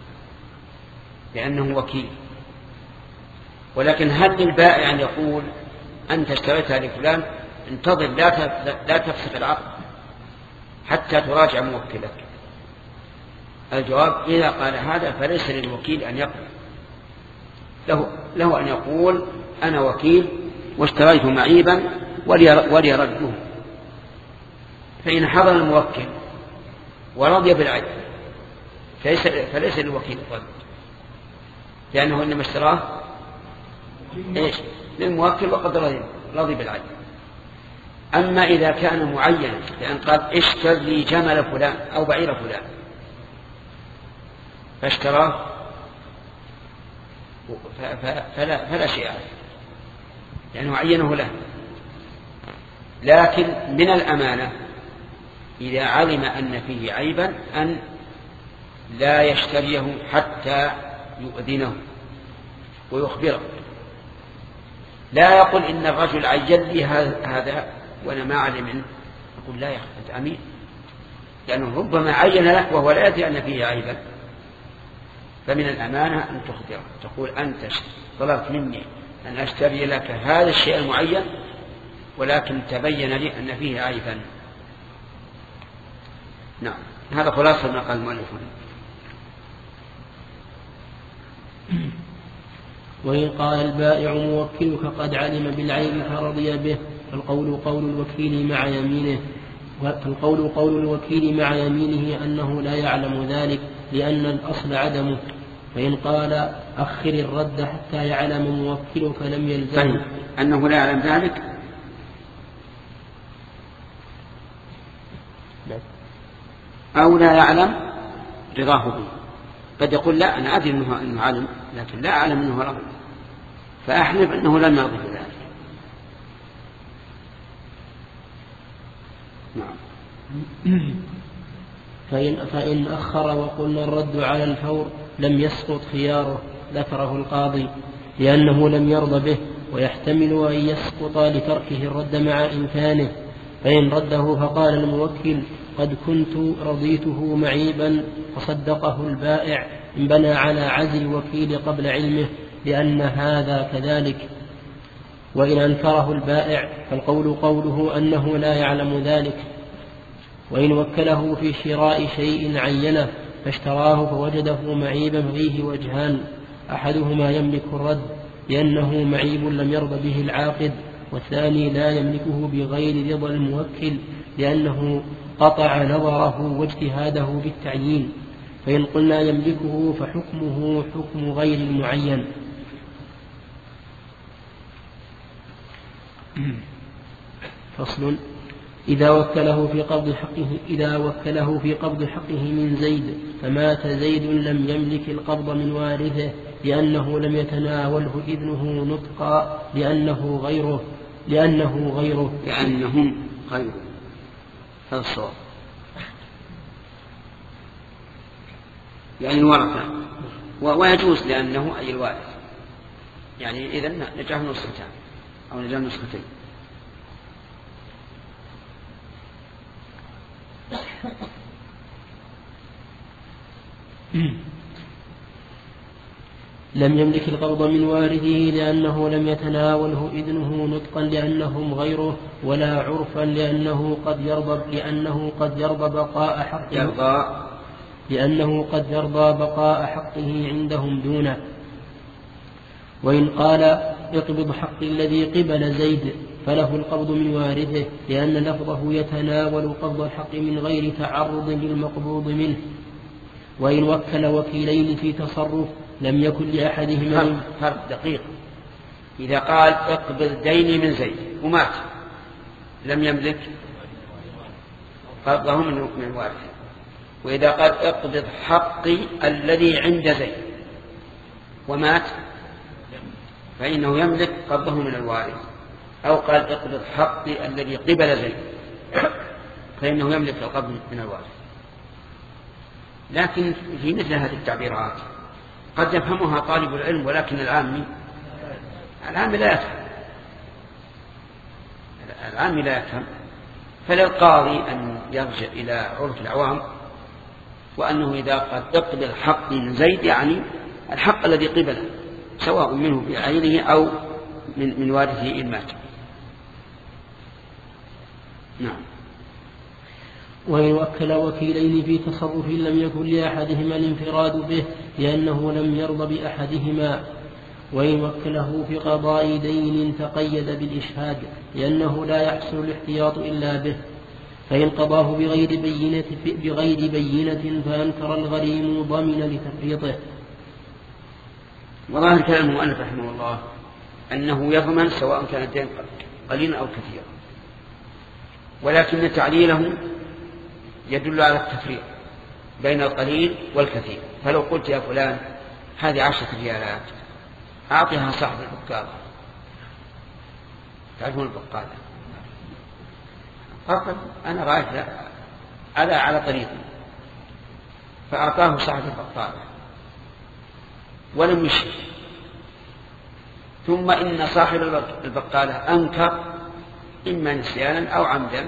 لأنه وكيل. ولكن هل للبائع أن يقول أنت اشتريتها لفلان انتظر لا تفسخ العقد حتى تراجع موكلك؟ الجواب إذا قال هذا فليس للوكيل أن يقبل، له, له أن يقول أنا وكيل واشتريت معيبا ولي رده. فإن حضر الموكل ورضي بالعيب فليس, فليس للوكيل الرد، لأنه إنما اشتراه إيش للموكل وقد رضي, رضي بالعيب. أما إذا كان معينا لأن قال اشتر لي جمل فلان أو بعير فلان فاشتراه فلا, فلا شيء عليه لأنه عينه له. لكن من الأمانة إذا علم أن فيه عيبا أن لا يشتريه حتى يؤذنه ويخبره. لا يقول إن الرجل عين لي هذا وأنا ما علم منه، يقول لا يا أخي أنت أمين، لأنه ربما عين له وهو لا يدري أن فيه عيبا. فمن الأمانة أن تخبره، تقول أنت طلبت مني أن أشتري لك هذا الشيء المعين ولكن تبين لي أن فيه عيبا. نعم، هذا خلاصة ما قال المؤلف. وإن قال البائع موكلك قد علم بالعيب فرضي به فالقول قول الوكيل مع يمينه فالقول قول الوكيل مع يمينه أنه لا يعلم ذلك لأن الأصل عدمه. فإن قال أخر الرد حتى يعلم موكلك لم يلزمه. طيب أنه لا يعلم ذلك أو لا يعلم رضاه به. قد يقول لا أنا أدري أنه, أنه علم لكن لا أعلم أنه رضي، فأحلف أنه لم يرضي بذلك. نعم. فإن, فإن أخر وقلنا الرد على الفور لم يسقط خياره ذكره القاضي لأنه لم يرضى به، ويحتمل أن يسقط لتركه الرد مع إمكانه. فإن رده فقال الموكل قد كنت رضيته معيبا فصدقه البائع إن بنى على عزل الوكيل قبل علمه لأن هذا كذلك. وإن أنكره البائع فالقول قوله أنه لا يعلم ذلك. وإن وكله في شراء شيء عينه فاشتراه فوجده معيبا فيه وجهان، أحدهما يملك الرد لأنه معيب لم يرضى به العاقد، والثاني لا يملكه بغير رضا الموكل لأنه قطع نظره واجتهاده بالتعيين. فإن قلنا يملكه فحكمه حكم غير المعين. فصل. إذا وكله في قبض حقه إذا وكله في قبض حقه من زيد فمات زيد لم يملك القبض من وارثه لأنه لم يتناوله إذنه نطقا لأنه غيره لأنه غيره لأنهم غيره هذا الصواب، يعني الورثة. ويجوز لأنه أي الوارث، يعني إذن نجاه نسختان أو نجاه نسختين. لم يملك القبض من وارثه لأنه لم يتناوله إذنه نطقا لأنهم غيره، ولا عرفا لأنه قد يرضى لأنه قد يرضى بقاء حقه يرضى لأنه قد يرضى بقاء حقه عندهم دونه. وإن قال اقبض حق الذي قبل زيد فله القبض من وارثه، لأن لفظه يتناول قبض الحق من غير تعرض للمقبوض منه. وإن وكل وكيلين في تصرف لم يكن لأحدهما فرق, فرق دقيق. إذا قال اقبض ديني من زيد ومات لم يملك قبضه من وارثه، وإذا قال اقبض حقي الذي عند زيد ومات فإنه يملك قبضه من الوارث، أو قال اقبض حقي الذي قبل زيد فإنه يملك القبض من الوارث. لكن في مثل هذه التعبيرات قد يفهمها طالب العلم، ولكن العامي العامي لا يفهم العامي لا يفهم فللقاضي أن يرجع إلى عرف العوام، وأنه إذا قد اقبل الحق من زيد يعني الحق الذي قبله سواء منه بعينه أو من, من وارثه إن مات. نعم. وإن وكل وكيلين في تصرف لم يكن لأحدهما الانفراد به لأنه لم يرض بأحدهما. وإن وكله في قضاء دين تقيد بالإشهاد لأنه لا يحصل الاحتياط إلا به، فإن قضاه بغير بينة, بغير بينة فأنكر الغريم ضمن لتفريطه. وظاهر كلام المؤلف رحمه الله أنه يضمن سواء كان الدين قليلا أو كثيرا، ولكن تعليله يدل على التفريق بين القليل والكثير. فلو قلت يا فلان هذه عشرة ريالات أعطيها صاحب البقالة، تعرفون البقالة، فقط أنا رايح على على طريقي فأعطاه صاحب البقالة ولم يشهد، ثم إن صاحب البقالة أنكر إما نسيانا أو عمدا،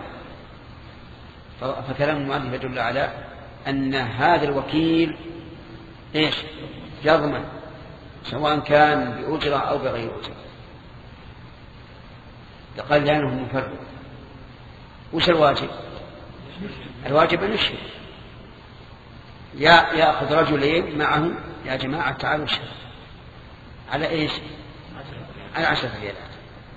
فكلام المؤلف يدل على أن هذا الوكيل إيش يضمن سواء كان بأجرة أو بغير أجرة. قال لأنه مفرد. وش الواجب؟ الواجب أن يشهد، يأخذ رجلين معهم يا جماعة تعالوا شهد على إيش؟ على عشرة ريالات.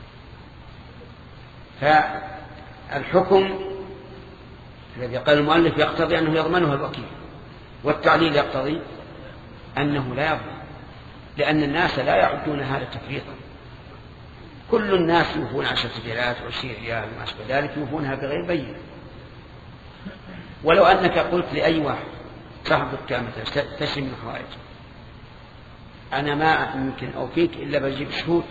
فالحكم الذي قال المؤلف يقتضي أنه يضمنها الوكيل، والتعليل يقتضي أنه لا يضمن، لأن الناس لا يعدون هذا تفريطا. كل الناس يوفون عشرة ريالات وعشرين ريال وما أشبه ذلك يوفونها بغير بينة. ولو أنك قلت لأي واحد صاحب الدكان تشري من حوائج أنا ما يمكن أوفيك إلا بجيب شهود،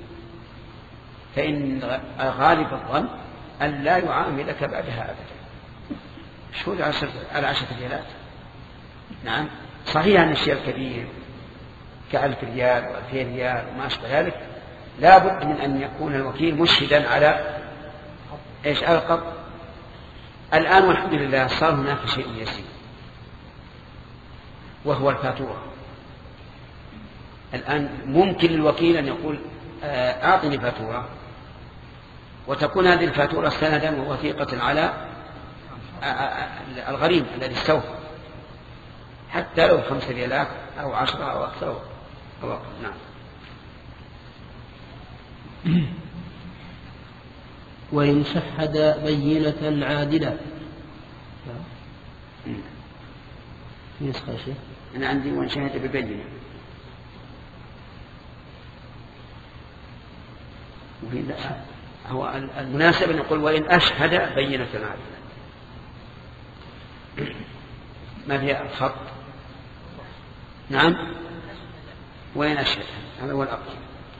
فإن غالب الظن أن لا يعاملك بعدها أبدا. شهود على عشرة ريالات. نعم صحيح أن الشيء الكبير كألف ريال وألفين ريال وما أشبه ذلك لا بد من أن يكون الوكيل مشهدا على إيش على القبض. الآن والحمد لله صار هناك شيء يسير وهو الفاتورة. الآن ممكن للوكيل أن يقول أعطني فاتورة، وتكون هذه الفاتورة سندا ووثيقة على الغريم الذي استوفى، حتى لو خمس ريالات أو عشرة أو أكثر أو أقل. نعم. وإن شهد بينة عادلة. نسخة شيء أنا عندي وإن شهد ببينة، هو المناسب أن يقول وإن أشهد بينة عادلة، ما فيها الخط. نعم وإن أشهد هذا هو الأقل.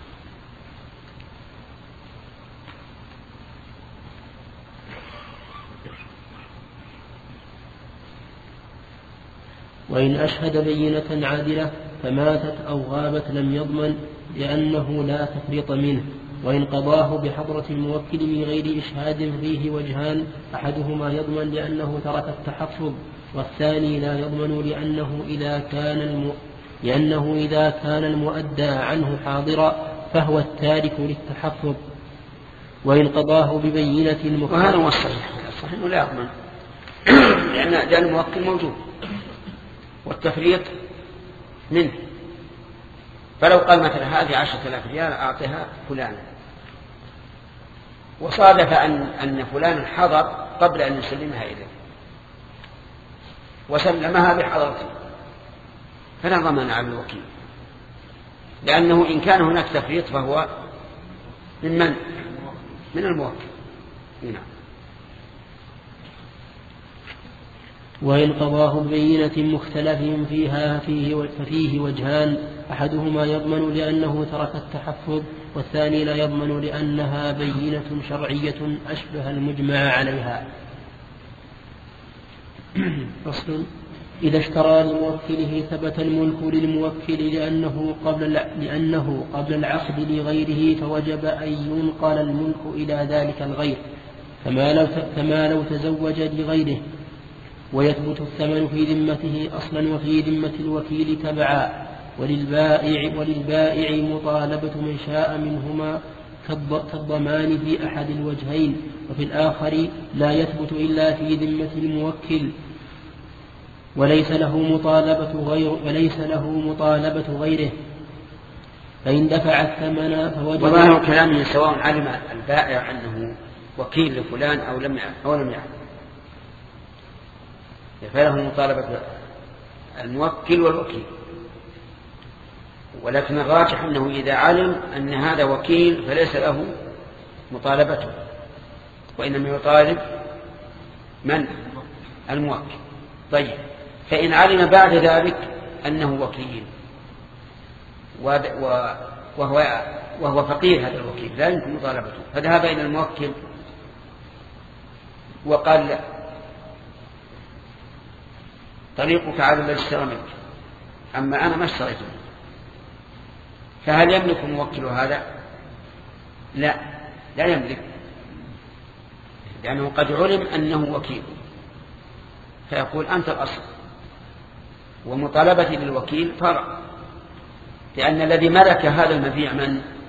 وإن أشهد بينة عادلة فماتت أو غابت لم يضمن لأنه لا تفريط منه، وإن قضاه بحضرة الموكل من غير إشهاد فيه وجهان: أحدهما يضمن لأنه ترك التحفظ، والثاني لا يضمن لأنه إذا كان الم... لأنه إذا كان المؤدى عنه حاضرا فهو التارك للتحفظ. وإن قضاه ببينة المخالفة. وهذا هو الصحيح، الصحيح لا يضمن لأن لأن الموكل موجود والتفريط منه. فلو قال مثلا هذه عشرة آلاف ريال أعطيها فلانا، وصادف أن أن فلان حضر قبل أن يسلمها إليه وسلمها بحضرته، فلا ضمان على الوكيل، لأنه إن كان هناك تفريط فهو من من؟ من الموكل. نعم. وإن قضاه ببينة مختلف فيها فيه ففيه وجهان: أحدهما يضمن لأنه ترك التحفظ، والثاني لا يضمن لأنها بينة شرعية أشبه المجمع عليها. فصل: إذا اشترى لموكله ثبت الملك للموكل لأنه قبل لأنه قبل العقد لغيره، فوجب أن ينقل الملك إلى ذلك الغير، كما لو كما لو تزوج لغيره، ويثبت الثمن في ذمته أصلا وفي ذمة الوكيل تبعا. وللبائع وللبائع مطالبة من شاء منهما كالضمان في أحد الوجهين، وفي الآخر لا يثبت إلا في ذمة الموكل، وليس له مطالبة غير وليس له مطالبة غيره، فإن دفع الثمن فوجب. وظاهر كلامه سواء علم البائع أنه وكيل لفلان أو لم أو لم يعلم، فله مطالبة الموكل والوكيل. ولكن الراجح أنه إذا علم أن هذا وكيل فليس له مطالبته، وإنما يطالب من؟ الموكل. طيب، فإن علم بعد ذلك أنه وكيل وهو, وهو فقير هذا الوكيل لا يمكن مطالبته، فذهب إلى الموكل وقال: طريقك على الذي اشترى منك، أما أنا ما اشتريت منك. فهل يملك الموكل هذا؟ لا، لا يملك، لأنه قد علم أنه وكيل، فيقول: أنت الأصل، ومطالبتي للوكيل فرع، لأن الذي ملك هذا المبيع من؟